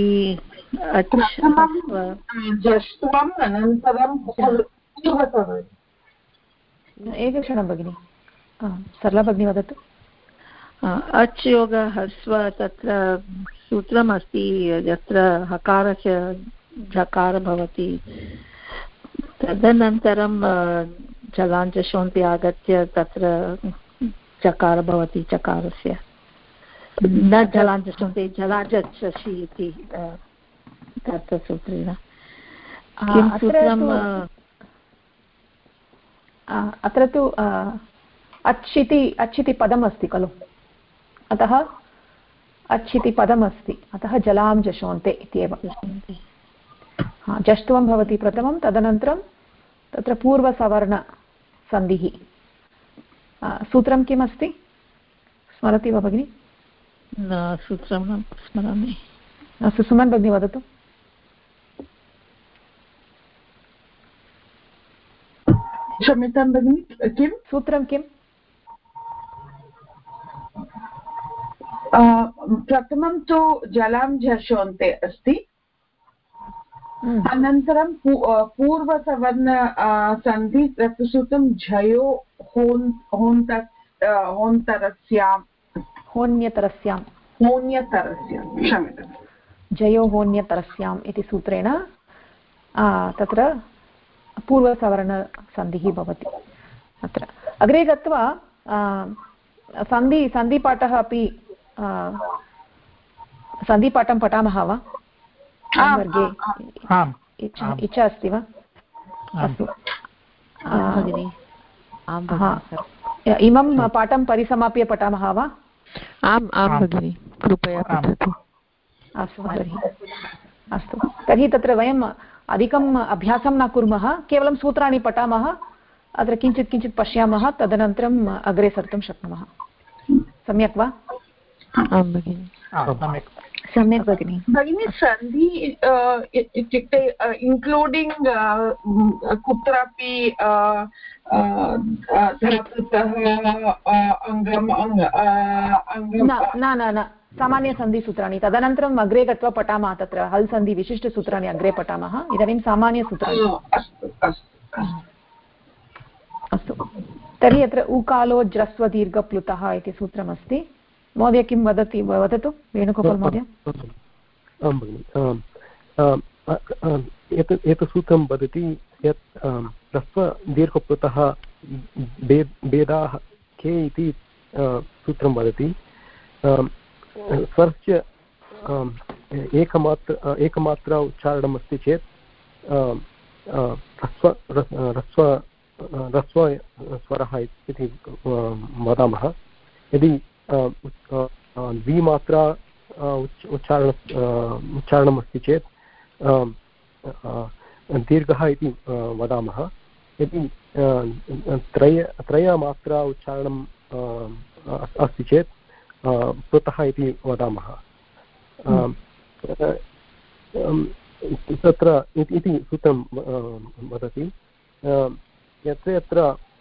एकक्षणं भगिनि, सरला भगिनी वदतु। अच् योग ह्रस्व, तत्र सूत्रमस्ति यत्र हकारस्य झकार भवति, तदनन्तरं जलाञ्जशोन्ति आगत्य तत्र चकार भवति, चकारस्य न जलाञ्जशोन्ति जलाञ्जसि इति तत्सूत्रेण। अत्र तु अच् इति पदमस्ति खलु, अतः अच् इति पदमस्ति, अतः जलां जशोन्ते इत्येव। जष्ट्वं भवति प्रथमं, तदनन्तरं तत्र पूर्वसवर्णसन्धिः। सूत्रं किमस्ति, स्मरति वा भगिनि? सूत्रं न स्मरामि। अस्तु, सुमन् भगिनी वदतु। क्षम्यतां भगिनि, किं सूत्रं किम्? प्रथमं तु जलां झषोन्ते अस्ति, अनन्तरं पूर्वसवर्ण सन्धि तत् सूत्रं झयो होन्यतरस्यां क्षम्यतां जयो होन्यतरस्याम् इति सूत्रेण तत्र पूर्वसवर्णसन्धिः भवति। अत्र अग्रे गत्वा सन्धिपाठः अपि सन्धिपाठं पठामः वा वर्गे? इच्छा अस्ति वा? अस्तु, इमं पाठं परिसमाप्य पठामः वा? आम् आं भगिनि, कृपया पठतु। अस्तु तर्हि, अस्तु तर्हि तत्र वयम् अधिकम् अभ्यासं न कुर्मः, केवलं सूत्राणि पठामः, अत्र किञ्चित् किञ्चित् पश्यामः, तदनन्तरम् अग्रे सर्तुं शक्नुमः। सम्यक् वा? आं भगिनि, सम्यक् भगिनि। भगिनि सन्धि इत्युक्ते इन्क्लूडिङ्ग् कुत्रापि धातुतः अङ्गम् न सामान्यसन्धिसूत्राणि तदनन्तरम् अग्रे गत्वा पठामः। तत्र हल् सन्धि विशिष्टसूत्राणि अग्रे पठामः, इदानीं सामान्यसूत्राणि। अस्तु तर्हि अत्र उकालो ज्रस्वदीर्घप्लुतः इति सूत्रमस्ति। महोदय किं वदतु वेणुगोपाल् महोदय। आं भगिनि, एतत् सूत्रं वदति यत् ह्रस्वदीर्घप्लुतः भेदाः के इति सूत्रं वदति। स्वरस्य एकमात्रा उच्चारणमस्ति चेत् ह्रस्वस्वरः इति वदामः। यदि द्विमात्रा उच्चारणमस्ति चेत् दीर्घः इति वदामः। यदि त्रयमात्रा उच्चारणम् अस्ति चेत् प्लुतः इति वदामः। तत्र इति सूत्रं वदति। यत्र यत्र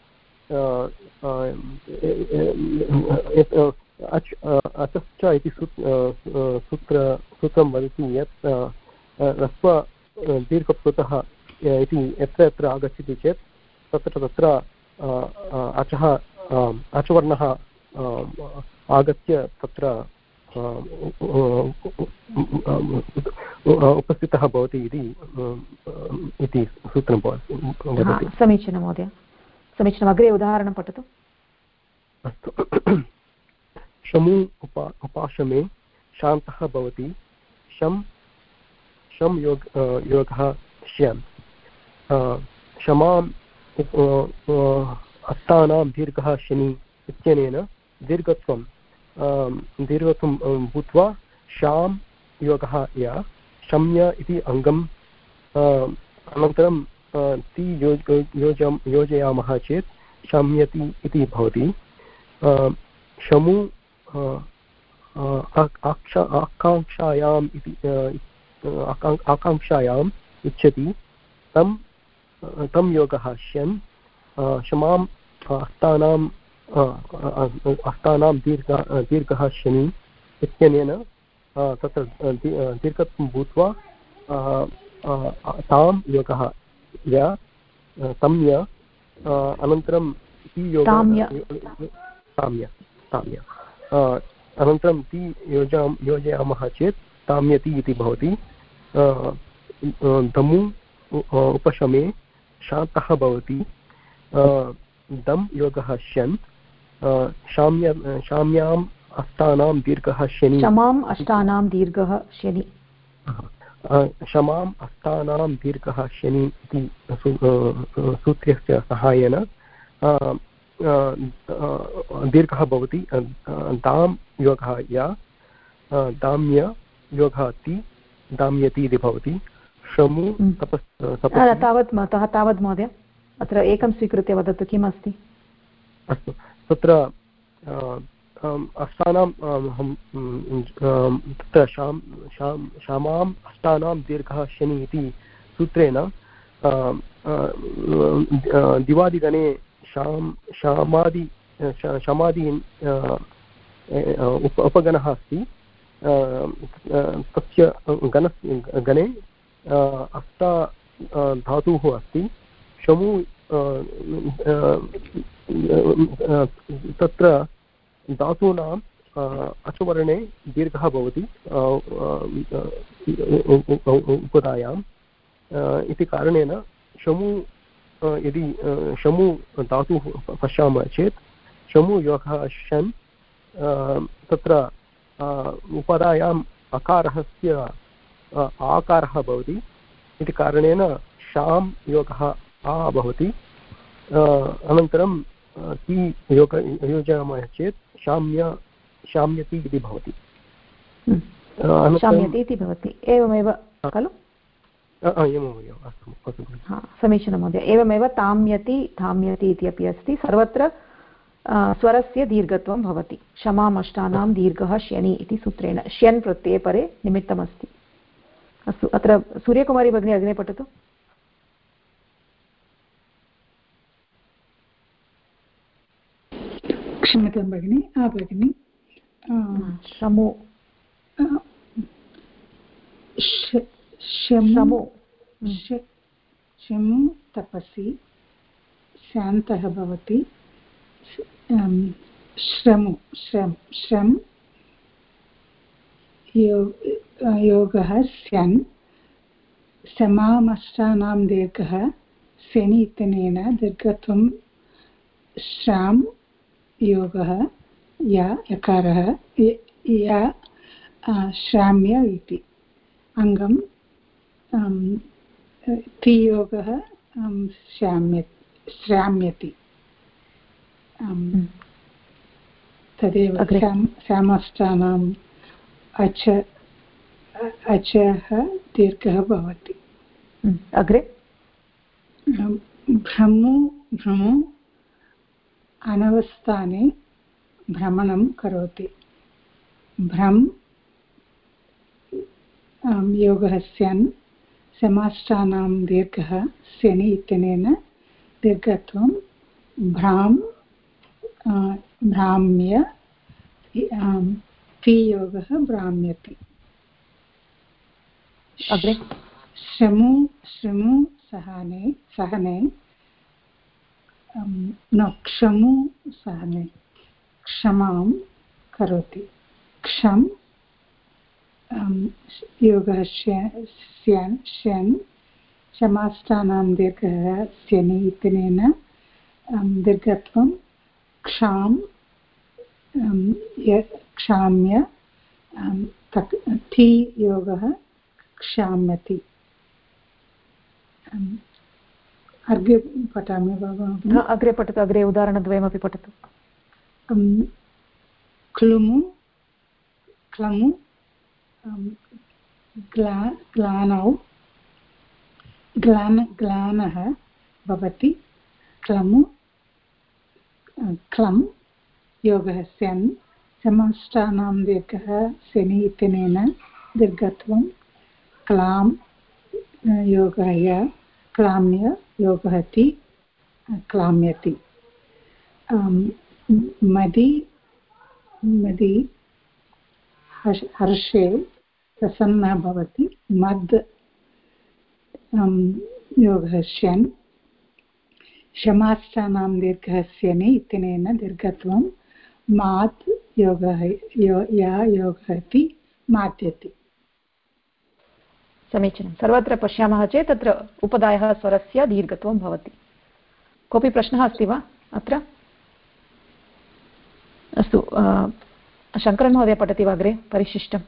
अचश्च इति सूत्रं वदति यत् ह्रस्व दीर्घप्लुतः इति यत्र यत्र आगच्छति चेत् तत्र अचः अचवर्णः आगत्य तत्र उपस्थितः भवति इति सूत्रं वदति। समीचीनं महोदय, समीचीनम्। अग्रे उदाहरणं पठतु। अस्तु। शमु उपाशमे शान्तः भवति, शं योगः श्यन्। क्षमाम् अस्तानां दीर्घः शनि इत्यनेन दीर्घत्वं भूत्वा शां योगः या शम्य इति अङ्गम् अनन्तरं ति योजयामः चेत् शम्यति इति भवति। शमु आकाङ्क्षायाम् इच्छति, तं योगः श्यन्। क्षमाम् अस्तानां दीर्घः शनि इत्यनेन तत्र दीर्घत्वं भूत्वा तां योगः या तम्य अनन्तरं ताम्य अनन्तरं ति योजयामः चेत् ताम्यति इति भवति। दमु उपशमे शान्तः भवति, दम् योगः श्यन्। शाम्याम् अस्तानां दीर्घः शनि। क्षमाम् अष्टानां दीर्घः शनि। क्षमाम् अस्तानां दीर्घः शनि इति सूत्रस्य सहायेन दीर्घः भवति। दाम् योगः या दाम्य योगः ति दाम्यति इति भवति। शमु तावत् महोदय अत्र एकं स्वीकृत्य वदतु किम् अस्ति। अस्तु, तत्र अष्टानां तत्र शामाम् अष्टानां दीर्घः शनि इति सूत्रेण दिवादिगणे शामादि उपगणः अस्ति तस्य गणे अष्ट धातुः अस्ति शमु तत्र धातूनाम् अचुवर्णे दीर्घः भवति उपधायाम् इति कारणेन शमु यदि शमु धातुः पश्यामः चेत् शमु योगः शन् तत्र उपधायाम् अकारस्य आकारः भवति इति कारणेन शां योगः आ भवति अनन्तरं ति योजयामः चेत् शाम्यति इति भवति शाम्यति इति भवति एवमेव खलु एवमेव अस्तु समीचीनं महोदय एवमेव ताम्यति धाम्यति इति अपि अस्ति सर्वत्र स्वरस्य दीर्घत्वं भवति शमामष्टानां दीर्घः श्यनि इति सूत्रेण श्यन् प्रत्यये परे निमित्तमस्ति अस्तु अत्र सूर्यकुमारी भगिनी अग्रे पठतु क्षम्यतां भगिनि भगिनि शमु शमु तपसि शान्तः भवति श्रम योगः स्यन् समामष्टानां दीर्घः सेनि इत्यनेन दीर्घत्वं श्रां योगः या यकारः या श्राम्य इति अङ्गं तियोगः श्राम्यति तदेव श्यामष्टानाम् अचः दीर्घः भवति अग्रे भ्रमु अनवस्थाने भ्रमणं करोति भ्रम् योगः स्यन् समाष्टानां दीर्घः स्यनि इत्यनेन दीर्घत्वं भ्राम्य तियोगः भ्राम्यति अग्रे श्रमु सहने क्षमु सहने क्षमां करोति क्षम योगः श्यन् शमाष्टानां दीर्घः स्यनि इत्यनेन दीर्घत्वं क्षाम्य ति योगः क्षाम्यति अग्रे पठामि वा अग्रे पठतु अग्रे उदाहरणद्वयमपि पठतु क्लुमु क्लमु ग्लानः भवति क्लमु क्लं योगः स्यन् समाष्टानां दीर्घः स्यनि इत्यनेन दीर्घत्वं क्लां योगः या क्लाम्य योगः ति क्लाम्यति मदि हर्षे प्रसन्नः भवति मद् योगः श्यन् शमाष्टानां दीर्घः स्यनि इत्यनेन दीर्घत्वं मात् योगः या योगः इति माद्यति समीचीनं सर्वत्र पश्यामः चेत् तत्र उपधायः स्वरस्य दीर्घत्वं भवति कोऽपि प्रश्नः अस्ति वा अत्र अस्तु शङ्करन् महोदय पठति वा अग्रे परिशिष्टं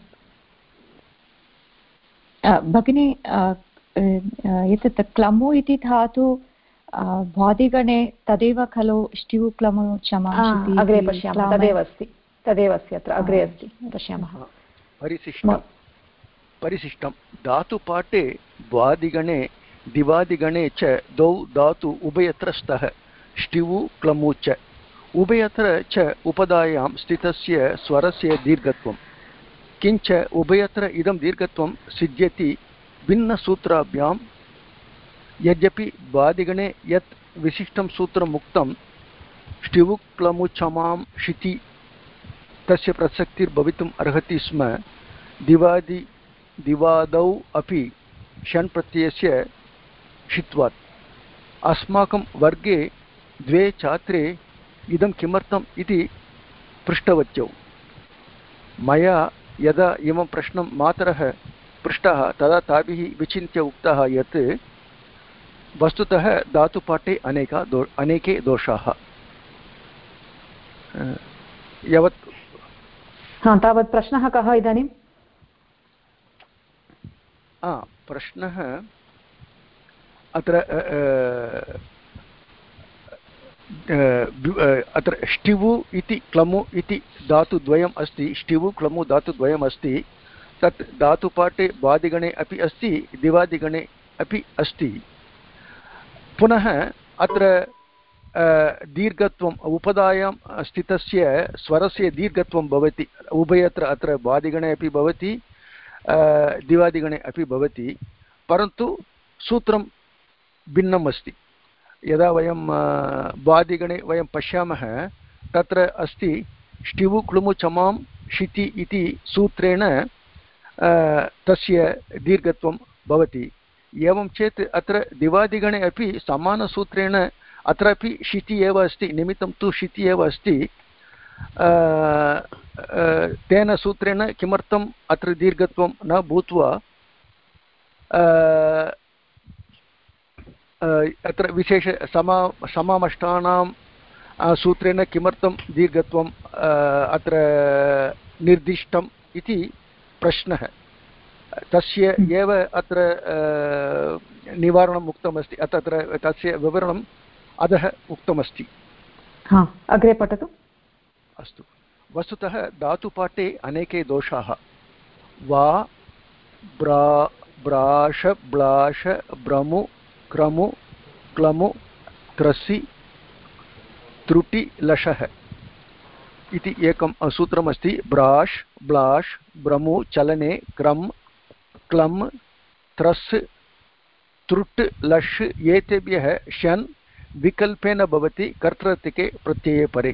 भगिनी एतत् क्लमु इति धातु भ्वादिगणे तदेव खलु ष्टिवु क्लमु चमांसि अग्रे पश्यामः तदेव अस्ति अत्र अग्रे अस्ति पश्यामः परिशिष्टं धातुपाठे द्वादिगणे दिवादिगणे च द्वौ धातु उभयत्र स्तः ष्टिवु क्लमु च उभयत्र च उपधायां स्थितस्य स्वरस्य दीर्घत्वं किञ्च उभयत्र इदं दीर्घत्वं सिद्ध्यति भिन्नसूत्राभ्यां यद्यपि द्वादिगणे यत् विशिष्टं सूत्रमुक्तं ष्टिवुक्लमुचमां शिति तस्य प्रसक्तिर्भवितुम् अर्हति स्म। दिवादौ अपि षण् प्रत्ययस्य षित्वात्। अस्माकं वर्गे द्वे छात्रे इदं किमर्थम् इति पृष्टवत्यौ। मया यदा इमं प्रश्नं मातरः पृष्टः तदा ताभिः विचिन्त्य उक्तः यत् वस्तुतः धातुपाठे अनेके दोषाः। यावत् तावत् प्रश्नः कः इदानीं? प्रश्नः अत्र ष्टिवु इति क्लमु इति धातुद्वयम् अस्ति। ष्टिवु क्लमु धातुद्वयम् अस्ति। तत् धातुपाठे वादिगणे अपि अस्ति, दिवादिगणे अपि अस्ति। पुनः अत्र दीर्घत्वम् उपधायां स्थितस्य स्वरस्य दीर्घत्वं भवति उभयत्र। अत्र वादिगणे अपि भवति, दिवादिगणे अपि भवति, परन्तु सूत्रं भिन्नम् अस्ति। यदा वयं वादिगणे वयं पश्यामः तत्र अस्ति ष्टिवु क्लुमु चमां शिति इति सूत्रेण तस्य दीर्घत्वं भवति। एवं चेत् अत्र दिवादिगणे अपि समानसूत्रेण अत्रापि शिति एव अस्ति, निमित्तं तु शिति एव अस्ति। तेन सूत्रेण किमर्थम् अत्र दीर्घत्वं न भूत्वा अत्र विशेष समामष्टानां सूत्रेण किमर्थं दीर्घत्वम् अत्र निर्दिष्टम् इति प्रश्नः। तस्य एव अत्र निवारणम् उक्तमस्ति। अत्र तस्य विवरणम् अधः उक्तमस्ति। अग्रे पठतु। अस्तु। वस्तुतः धातुपाठे अनेके दोषाः। वा, ब्राश, ब्लाश, ब्रमु, क्रमु, क्लमु, त्रसि, त्रुटि, लशः इति एकं सूत्रमस्ति। ब्राश्, ब्लाश्, ब्रमु चलने, क्रम्, क्लम्, त्रस्, त्रुट्, लश् एतेभ्यः षन् विकल्पेन भवति कर्तृत्तिके प्रत्यये परे।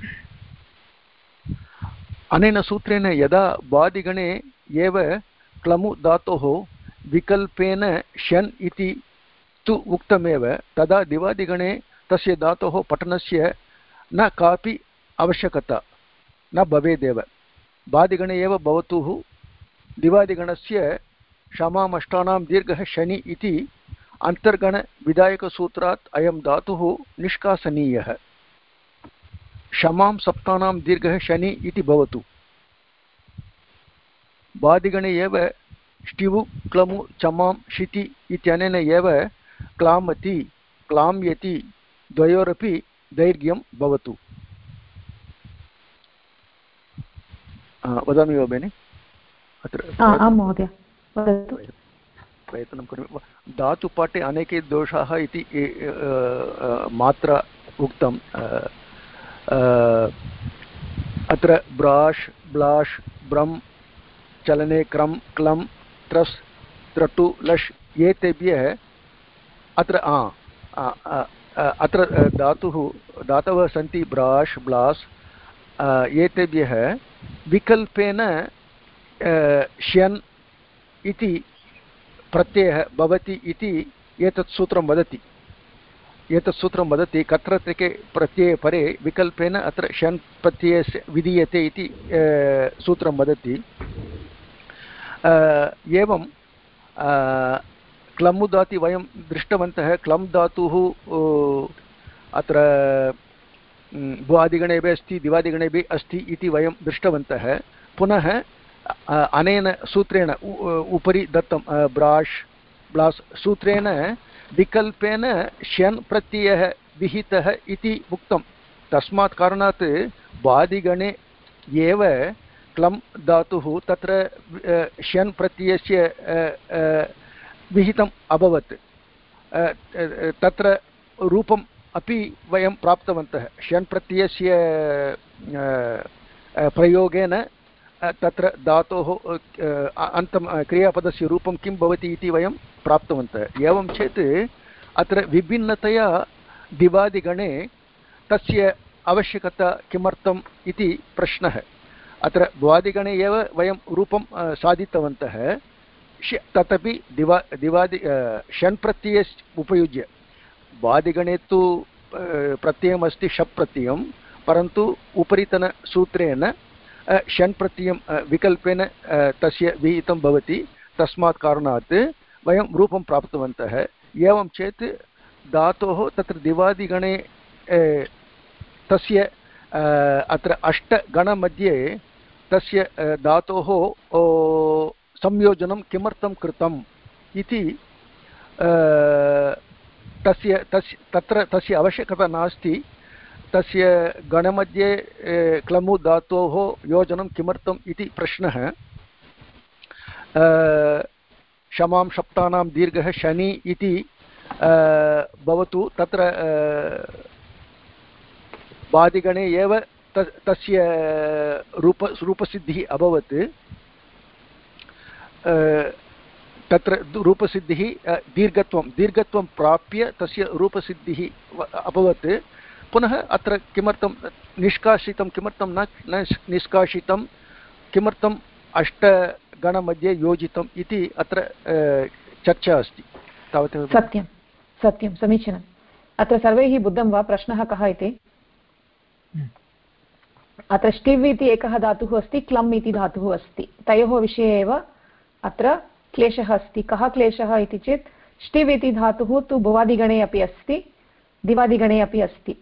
अनेन सूत्रेण यदा वादिगणे एव क्लमु धातोः विकल्पेन षन् इति तु उक्तमेव, तदा दिवादिगणे तस्य धातोः पठनस्य न कापि आवश्यकता न भवेदेव। वादिगणे एव भवतु, दिवादिगणस्य क्षमामष्टानां दीर्घः शनि इति अन्तर्गणविधायकसूत्रात् अयं धातुः निष्कासनीयः। क्षमां सप्तानां दीर्घः शनि इति भवतु। वादिगणे एव ष्टिवु क्लमु चमां शिति इत्यनेन एव क्लामति क्लाम्यति द्वयोरपि दैर्घ्यं भवतु। वदामि वा भगिनि? आं महोदय वदतु। प्रयत्नं करोमि। धातुपाठे अनेके दोषाः इति मात्रा उक्तम्। अत्र ब्राश्, ब्लाश्, ब्रम् चलने, क्रम्, क्लम्, त्रस्, त्रटु, लश् एतेभ्यः अत्र धातवः सन्ति ब्राश्, ब्लास् एतेभ्यः विकल्पेन श्यन् इति प्रत्ययः भवति इति एतत् सूत्रं वदति। एतत् सूत्रं वदति कर्तृत्तिके प्रत्यये परे विकल्पेन अत्र षन् प्रत्ययस्य विधीयते इति सूत्रं वदति। एवं क्लमु धातु वयं दृष्टवन्तः। क्लम् धातुः अत्र भुवादिगणे अपि अस्ति, दिवादिगणे अपि अस्ति इति वयं दृष्टवन्तः। पुनः अनेन सूत्रेण उपरि दत्तं ब्राश्, ब्लास् सूत्रेण विकल्पेन ष्यन् प्रत्ययः विहितः इति उक्तं। तस्मात् कारणात् वादिगणे एव क्लम् धातुः तत्र ष्यन् प्रत्ययस्य विहितम् अभवत्। तत्र रूपम् अपि वयं प्राप्तवन्तः। ष्यन् प्रत्ययस्य प्रयोगेन तत्र धातोः अन्तं क्रियापदस्य रूपं किं भवति इति वयं प्राप्तवन्तः। एवं चेत् अत्र विभिन्नतया दिवादिगणे तस्य आवश्यकता किमर्थम् इति प्रश्नः। अत्र भुवादिगणे एव वयं रूपं साधितवन्तः तदपि दिवादि षण् प्रत्यये उपयुज्य भुवादिगणे तु प्रत्ययमस्ति शप् प्रत्ययं परन्तु उपरितनसूत्रेण षण् प्रत्ययं विकल्पेन तस्य विहितं भवति तस्मात् कारणात् वयं रूपं प्राप्तवन्तः एवं चेत् धातोः तत्र दिवादिगणे तस्य अत्र अष्टगणमध्ये तस्य धातोः संयोजनं किमर्थं कृतम् इति तत्र तस्य आवश्यकता नास्ति तस्य गणमध्ये क्लमु धातोः योजनं किमर्थम् इति प्रश्नः शमां शप्तानां दीर्घः शनि इति भवतु तत्र वादिगणे एव तस्य रूपसिद्धिः अभवत् तत्र रूपसिद्धिः दीर्घत्वं प्राप्य तस्य रूपसिद्धिः अभवत् पुनः अत्र किमर्थं निष्कासितं किमर्थं न निष्कासितं किमर्थम् अष्टगणमध्ये योजितम् इति अत्र चर्चा अस्ति तावत् सत्यं समीचीनम् अत्र सर्वैः बुद्धं वा प्रश्नः कः इति अत्र ष्टिव् इति एकः धातुः अस्ति क्लम् इति धातुः अस्ति तयोः विषये एव अत्र क्लेशः अस्ति कः क्लेशः इति चेत् ष्टिव् इति धातुः तु भुवादिगणे अपि अस्ति दिवादिगणे अपि अस्ति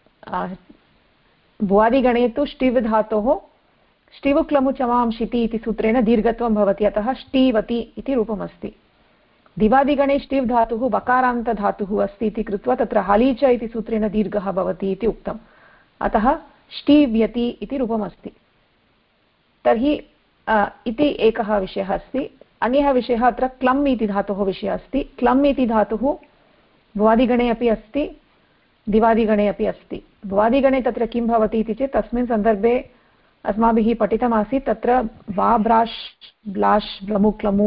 भुवादिगणे तु ष्टिव् धातोः ष्टिव् क्लमु चमां शिति इति सूत्रेण दीर्घत्वं भवति अतः ष्टिवति इति रूपमस्ति दिवादिगणे ष्टिव् धातुः वकारान्तधातुः अस्ति इति कृत्वा तत्र हलीच इति सूत्रेण दीर्घः भवति इति उक्तम् अतः ष्टिव्यति इति रूपमस्ति तर्हि इति एकः विषयः अस्ति अन्यः विषयः अत्र क्लम् इति धातोः विषयः अस्ति क्लम् इति धातुः भुवादिगणे अपि अस्ति दिवादिगणे अपि अस्ति भुवादिगणे तत्र किं भवति इति चेत् तस्मिन् सन्दर्भे अस्माभिः पठितमासीत् तत्र वा ब्राश् ब्लाश् ब्लमु क्लमु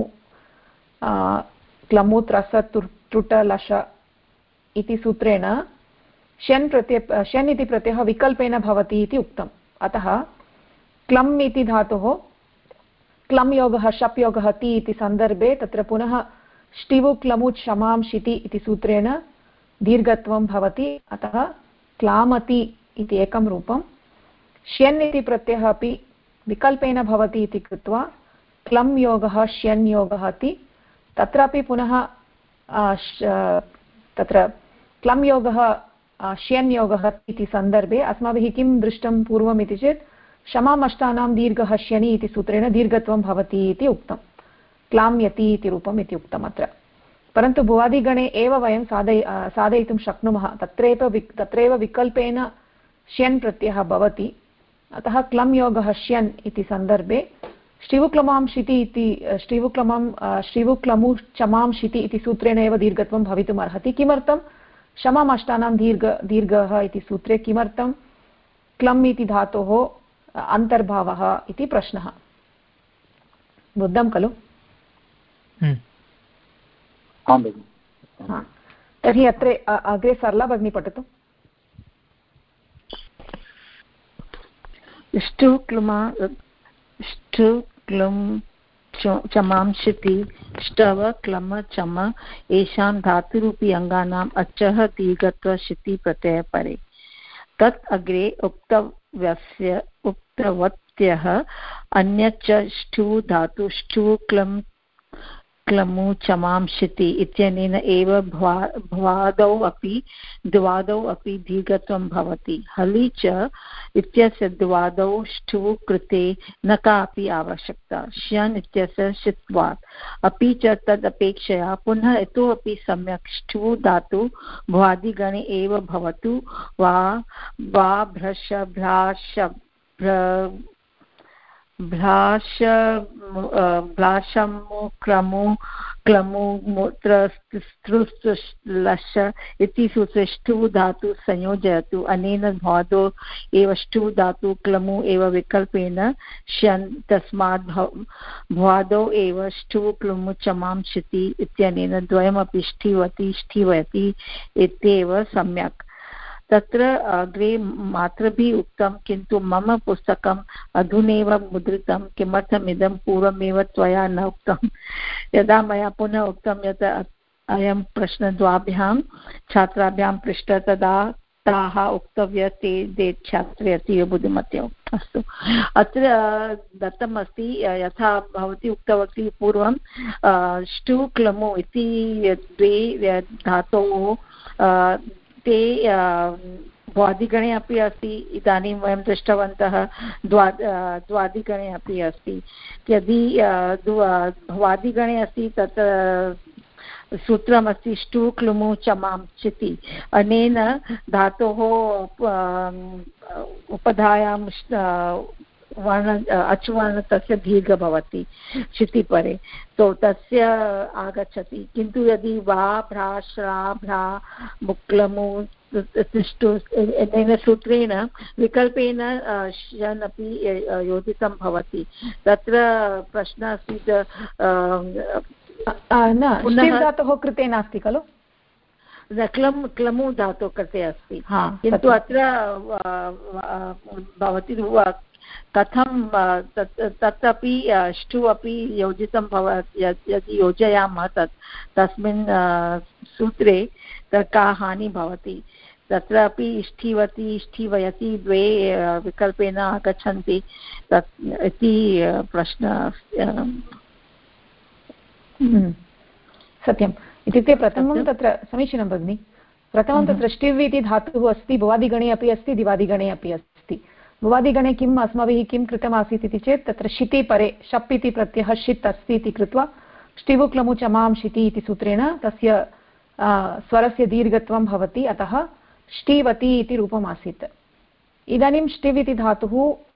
क्लमु त्रस टुट लश इति सूत्रेण षन् इति प्रत्ययः विकल्पेन भवति इति उक्तम् अतः क्लम् इति धातोः क्लम् योगः शप् योगः ति इति सन्दर्भे तत्र पुनः ष्टिवु क्लमु क्षमां शिति इति सूत्रेण दीर्घत्वं भवति अतः क्लामति इति एकं रूपं श्यन् इति प्रत्ययः अपि विकल्पेन भवति इति कृत्वा क्लम् योगः श्यन् योगः ति तत्रापि पुनः तत्र क्लम् योगः श्यन् योगः इति सन्दर्भे अस्माभिः किं दृष्टं पूर्वम् इति चेत् शमाम् अष्टानां दीर्घः श्यनि इति सूत्रेण दीर्घत्वं भवति इति उक्तं क्लाम्यति इति रूपम् इति उक्तम् अत्र परन्तु भुवादिगणे एव वयं साधयितुं शक्नुमः तत्रैव विकल्पेन श्यन् प्रत्ययः भवति अतः क्लम् योगः श्यन् इति सन्दर्भे ष्टिवुक्लमां शिति इति ष्टिवुक्लमु चमां शिति इति सूत्रेण एव दीर्घत्वं भवितुम् अर्हति किमर्थं शमाम् अष्टानां दीर्घः इति सूत्रे किमर्थं क्लम् इति धातोः अन्तर्भावः इति प्रश्नः बुद्धं खलु तर्हि अत्र अग्रे सरला भगिनी पठतु ष्टु क्लुं चमां शिति ष्टव क्लम चम येषां धातुरूपी अङ्गानाम् अचः दीर्घत्व शिति प्रत्यय परे तत् अग्रे उक्तवत्यः अन्यच्च ष्टु धातु ष्टु क्लमु चमां शिति इत्यनेन एव भ्वादौ अपि द्वादौ अपि दीर्घत्वं भवति हलि च इत्यस्य द्वादौ ष्टु कृते न कापि आवश्यकता श्यन् इत्यस्य शित्वात् अपि च तदपेक्षया पुनः इतोपि सम्यक् ष्टु धातु भ्वादिगणे एव भवतु वा भ्रश भ्राश भ्लाशमु क्लमु लश इति सूत्रे ष्टु धातु संयोजयतु अनेन भ्वादौ एव ष्टु धातु क्लमु एव विकल्पेन श्यन् तस्मात् भ्वादौ एव ष्टु क्लमु चमां शिति इत्यनेन द्वयमपि ष्ठिवति इत्येव सम्यक् तत्र अग्रे मातृभिः उक्तं किन्तु मम पुस्तकम् अधुनैव मुद्रितं किमर्थमिदं पूर्वमेव त्वया न उक्तं। यदा मया पुनः उक्तं यत् अयं प्रश्नः द्वाभ्यां छात्राभ्यां पृष्टः तदा ताः उक्तव्य ते छात्रे अतीव बुद्धिमत्या। अस्तु, अत्र दत्तमस्ति यथा भवती उक्तवती पूर्वं ष्टु क्लमु इति द्वे धातोः ते द्वादिगणे अपि अस्ति। इदानीं वयं दृष्टवन्तः द्वादिगणे अपि अस्ति। यदि भवादिगणे अस्ति तत् सूत्रमस्ति ष्टु क्लुमु चमां चिति। अनेन धातोः उपधायां वर्ण अचुवर्ण तस्य दीर्घ भवति चितिपरे, तो तस्य आगच्छति। किन्तु यदि वा भ्रा श्रा भ्रा मुक्लमु तिष्ठु अनेन सूत्रेण विकल्पेन शन् अपि योजितं भवति। तत्र प्रश्नः अस्ति न धातोः कृते नास्ति खलु, क्लमु धातोः कृते अस्ति। किन्तु अत्र भवति कथं तत् अपि ष्टु अपि योजितं भवति। यदि योजयामः तस्मिन् सूत्रे का हानिः भवति। तत्र अपि इष्ठिवति इष्ठिवयति द्वे विकल्पेन आगच्छन्ति तत् इति प्रश्नः। सत्यम्। इत्युक्ते प्रथमं तत्र समीचीनं भगिनि, प्रथमं तत्र ष्टिव् इति धातुः अस्ति, भुवादिगणे अपि अस्ति, दिवादिगणे अपि अस्ति। भुवादिगणे किम् अस्माभिः किं कृतमासीत् इति चेत् तत्र शिति परे शप् इति प्रत्ययः षित् अस्ति इति कृत्वा ष्टिवु क्लमु चमां शिति इति सूत्रेण तस्य स्वरस्य दीर्घत्वं भवति, अतः ष्टिवति इति रूपम् आसीत्। इदानीं ष्टिव् इति धातुः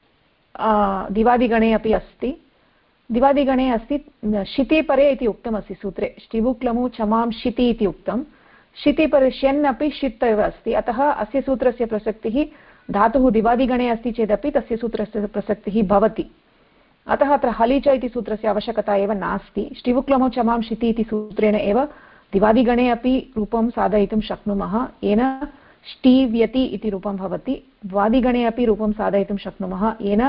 दिवादिगणे अपि अस्ति, दिवादिगणे अस्ति, शितिपरे इति उक्तमस्ति सूत्रे, ष्टिवु क्लमु चमां शिति इति उक्तं। शितिपरे श्यन् अपि षित् एव अस्ति, अतः अस्य सूत्रस्य प्रसक्तिः धातुः दिवादिगणे अस्ति चेदपि तस्य सूत्रस्य प्रसक्तिः भवति। अतः अत्र हलिच इति सूत्रस्य आवश्यकता एव नास्ति। ष्टिवु क्लमु चमां शिति इति सूत्रेण एव दिवादिगणे अपि रूपं साधयितुं शक्नुमः, येन ष्टिव्यति इति रूपं भवति। द्वादिगणे अपि रूपं साधयितुं शक्नुमः, येन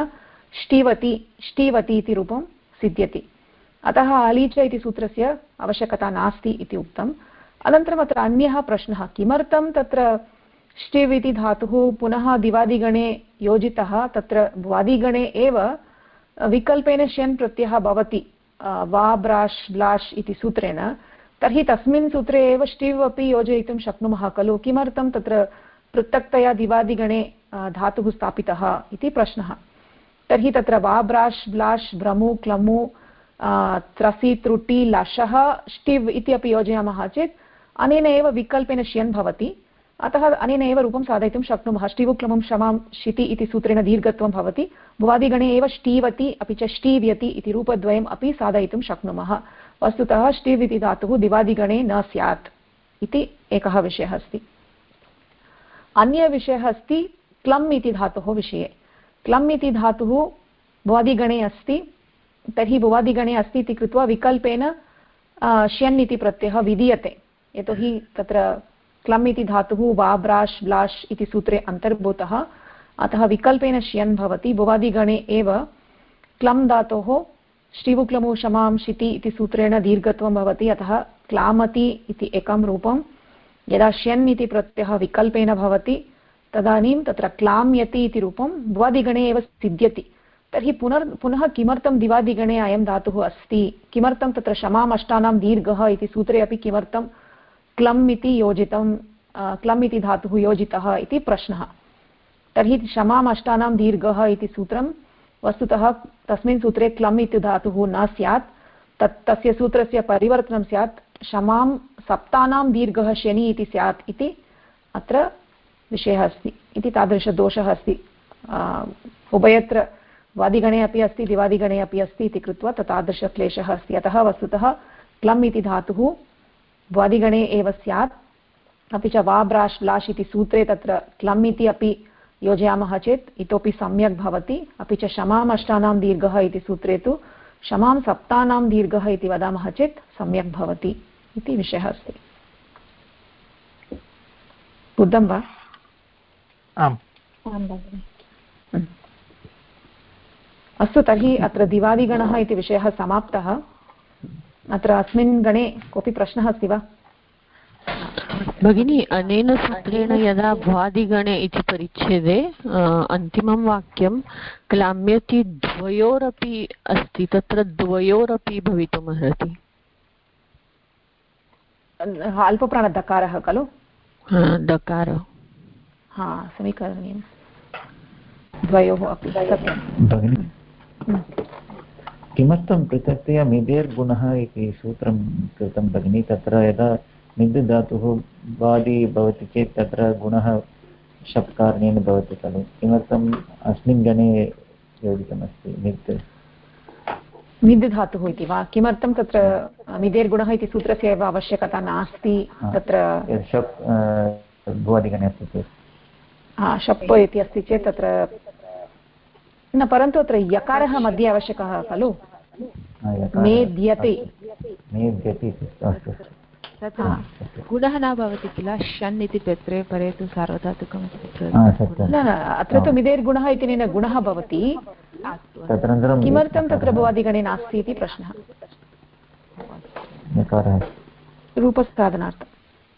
ष्टिवति इति रूपं सिद्ध्यति। अतः अलीच इति सूत्रस्य आवश्यकता नास्ति इति उक्तम्। अनन्तरम् अत्र अन्यः प्रश्नः, किमर्थं तत्र ष्टिव् इति धातुः पुनः दिवादिगणे योजितः, तत्र भ्वादिगणे एव विकल्पेन श्यन् प्रत्ययः भवति वा ब्राश् ब्लाश् इति सूत्रेण, तर्हि तस्मिन् सूत्रे एव ष्टिव् अपि योजयितुं शक्नुमः खलु, किमर्थं तत्र पृथक्तया दिवादिगणे धातुः स्थापितः इति प्रश्नः। तर्हि तत्र वा ब्राश् ब्लाश् भ्रमु क्लमु त्रसि त्रुटि लशः ष्टिव् इति अपि योजयामः चेत् अनेन एव विकल्पेन श्यन् भवति, अतः अनेन एव रूपं साधयितुं शक्नुमः। ष्टिवु क्लमं शमां शिति इति सूत्रेण दीर्घत्वं भवति, भुवादिगणे एव ष्टिवति अपि च ष्टिव्यति इति रूपद्वयम् अपि साधयितुं शक्नुमः। वस्तुतः ष्टिव् इति धातुः दिवादिगणे न स्यात् इति एकः विषयः अस्ति। अन्यः विषयः अस्ति क्लम् इति धातुः विषये। क्लम् इति धातुः भुवादिगणे अस्ति, तर्हि भुवादिगणे अस्ति इति कृत्वा विकल्पेन श्यन् इति प्रत्ययः विधीयते, यतोहि तत्र क्लम् इति धातुः वा ब्राश् ब्लाश् इति सूत्रे अन्तर्भूतः, अतः विकल्पेन श्यन् भवति। भुवादिगणे एव क्लम् धातोः ष्टिवु क्लमु शमां शिति इति सूत्रेण दीर्घत्वं भवति, अतः क्लामति इति एकं रूपं। यदा श्यन् इति प्रत्ययः विकल्पेन भवति तदानीं तत्र क्लाम्यति इति रूपं भुवादिगणे एव सिद्ध्यति। तर्हि पुनः किमर्थं दिवादिगणे अयं धातुः अस्ति, किमर्थं तत्र शमाम् अष्टानां दीर्घः इति सूत्रे अपि किमर्थं क्लम् इति योजितं, क्लम् इति धातुः योजितः इति प्रश्नः। तर्हि शमाम् अष्टानां दीर्घः इति सूत्रं वस्तुतः तस्मिन् सूत्रे क्लम् इति धातुः न स्यात्, तस्य सूत्रस्य परिवर्तनं स्यात्, शमां सप्तानां दीर्घः शनि इति स्यात् इति अत्र विषयः अस्ति इति तादृशदोषः अस्ति। उभयत्र वादिगणे अपि अस्ति दिवादिगणे अपि अस्ति इति कृत्वा तादृशक्लेशः अस्ति। अतः वस्तुतः क्लम् इति धातुः वादिगणे एव स्यात्, अपि च वा ब्राश् ब्लाश् इति सूत्रे तत्र क्लम् इति अपि योजयामः चेत् इतोपि सम्यक् भवति। अपि च शमाम् अष्टानां दीर्घः इति सूत्रे तु शमां सप्तानां दीर्घः इति वदामः चेत् सम्यक् भवति इति विषयः अस्ति। बुद्धं वा? आम् अस्तु, तर्हि अत्र दिवादिगणः इति विषयः समाप्तः। अत्र अस्मिन् गणे कोऽपि प्रश्नः अस्ति वा? भगिनी, अनेन सूत्रेण यदा भ्वादिगणे इति परिच्छेदे अन्तिमं वाक्यं क्लाम्यति द्वयोरपि अस्ति, तत्र द्वयोरपि भवितुमर्हति। अल्पप्राणदकारः खलु? दकार, हा, समीकरणीयं द्वयोः अपि। भगिनि, किमर्थं पृथक्तया मिदेर्गुणः इति सूत्रं कृतं भगिनि? तत्र यदा मिद् धातुः बादि भवति चेत् तत्र गुणः शप्कारणेन भवति खलु? किमर्थम् अस्मिन् गणे योजितमस्ति मिद् धातुः इति वा? किमर्थं तत्र मिदेर्गुणः इति सूत्रस्य एव आवश्यकता नास्ति तत्र? शप् भुवादिगणे अस्ति चेत्, शप् इति अस्ति चेत् तत्र न, परन्तु अत्र यकारः मध्ये आवश्यकः खलु? मेद्यते, गुणः न भवति किल, शन् इति पित्रे परे तु सार्वधातुकं। न, अत्र तु मिदेर्गुणः इत्यनेन गुणः भवति, किमर्थं तत्र भुवादिगणे नास्ति इति प्रश्नः। रूपसाधनार्थम्।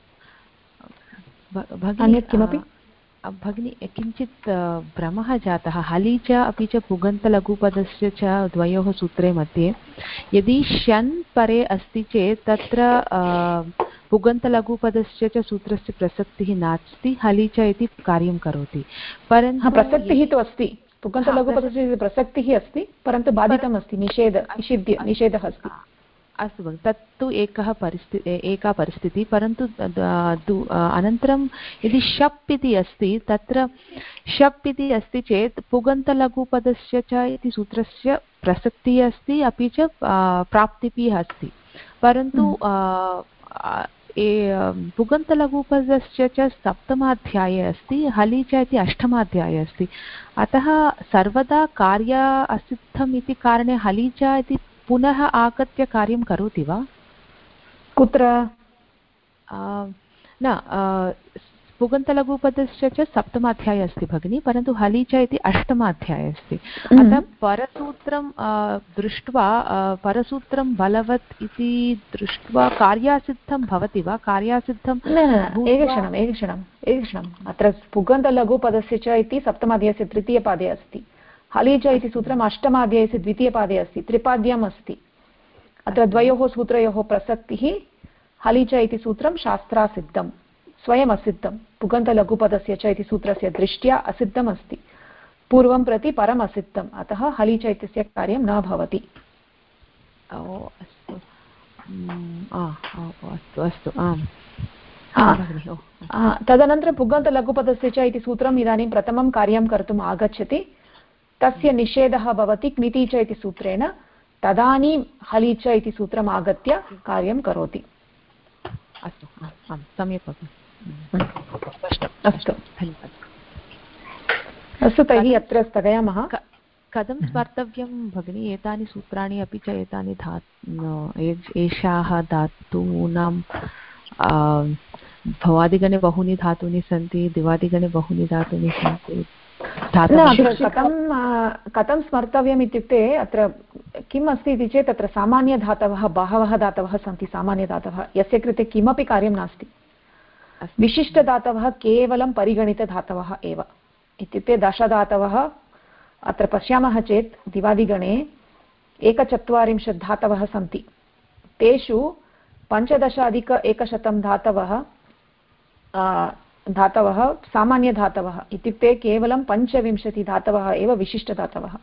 अन्यत् किमपि? भगिनी, किञ्चित् भ्रमः जातः। हलि च अपि च पुगन्तलघुपदस्य च द्वयोः सूत्रे मध्ये यदि शन् परे अस्ति चेत् तत्र पुगन्तलघुपदस्य च सूत्रस्य प्रसक्तिः नास्ति, हलि च इति कार्यं करोति। परन्तु प्रसक्तिः तु अस्ति, पुगन्तलघुपदस्य प्रसक्तिः अस्ति, परन्तु बाधितम् अस्ति, निषेधः अस्ति। अस्तु भगिनि, तत्तु एका परिस्थितिः। परन्तु अनन्तरं यदि शप् इति अस्ति, तत्र शप् इति अस्ति चेत् पुगन्तलघुपदस्य च इति सूत्रस्य प्रसक्तिः अस्ति, अपि च प्राप्तिः अस्ति। परन्तु पुगन्तलघुपदस्य च सप्तमाध्याये अस्ति, हलि च इति अष्टमाध्याये अस्ति। अतः सर्वदा कार्य असिद्धम् इति कारणे हलि च इति पुनः आगत्य कार्यं करोति वा? कुत्र? न, पुगन्तलघुपदस्य च सप्तमाध्याये अस्ति भगिनी, परन्तु हलि च इति अष्टमाध्याये अस्ति। अतः परसूत्रं दृष्ट्वा, परसूत्रं बलवत् इति दृष्ट्वा कार्यासिद्धं भवति वा? कार्यासिद्धं एकक्षणम्। अत्र पुगन्तलघुपदस्य च इति सप्तमाध्यायस्य तृतीयपादे अस्ति, हलि च इति सूत्रम् अष्टमाध्यायस्य द्वितीयपादे अस्ति, त्रिपाद्यम् अस्ति। अत्र द्वयोः सूत्रयोः प्रसक्तिः हलि च इति सूत्रं शास्त्रासिद्धं, स्वयम् असिद्धं। पुगन्तलघुपदस्य च इति सूत्रस्य दृष्ट्या असिद्धम् अस्ति, पूर्वं प्रति परम् असिद्धम्, अतः हलि च इत्यस्य कार्यं न भवति। अस्तु, आम्। तदनन्तरं पुगन्तलघुपदस्य च इति सूत्रम् इदानीं प्रथमं कार्यं कर्तुम् आगच्छति, तस्य निषेधः भवति क्निति च इति सूत्रेण, तदानीं हलि च इति सूत्रम् आगत्य कार्यं करोति। अस्तु, आम्, सम्यक् अस्तु, तर्हि अत्र स्थगयामः। कथं स्मर्तव्यं भगिनी एतानि सूत्राणि अपि च एतानि एषाः धातूनां भवादिगणे बहूनि धातूनि सन्ति, दिवादिगणे बहूनि धातूनि सन्ति। कथं स्मर्तव्यम् इत्युक्ते अत्र किम् अस्ति इति चेत् अत्र सामान्यधातवः बहवः धातवः सन्ति। सामान्यधातवः यस्य कृते किमपि कार्यं नास्ति, विशिष्टधातवः केवलं परिगणितधातवः एव। इत्युक्ते 10 धातवः अत्र पश्यामः चेत् दिवादिगणे 41 धातवः सन्ति, तेषु 15,100 धातवः सामान्यधातवः, इत्युक्ते केवलं 25 धातवः एव विशिष्टधातवः।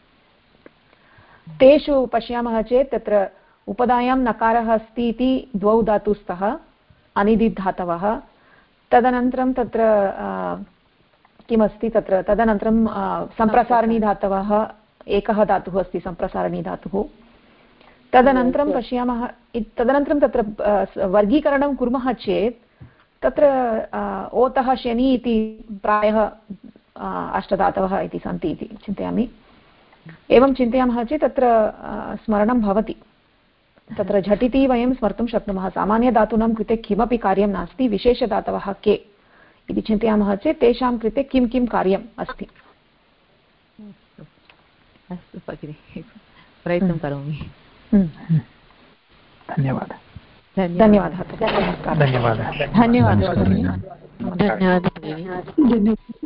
तेषु पश्यामः चेत् तत्र उपधायां नकारः अस्ति इति 2 धातु स्तः अनिदित् धातवः। तदनन्तरं तत्र किमस्ति, तत्र तदनन्तरं सम्प्रसारणी धातवः, एकः धातुः अस्ति सम्प्रसारणी धातुः। तदनन्तरं पश्यामः, तदनन्तरं तत्र वर्गीकरणं कुर्मः चेत् तत्र ओतः शनि इति प्रायः 8 धातवः इति सन्ति इति चिन्तयामि। एवं चिन्तयामः चेत् तत्र स्मरणं भवति, तत्र झटिति वयं स्मर्तुं शक्नुमः। सामान्यधातूनां कृते किमपि कार्यं नास्ति, विशेषधातवः के इति चिन्तयामः चेत् तेषां कृते किं किं कार्यम् अस्ति। अस्तु भगिनि, प्रयत्नं करोमि। धन्यवादः। धन्यवादः। धन्यवादः। धन्यवादः।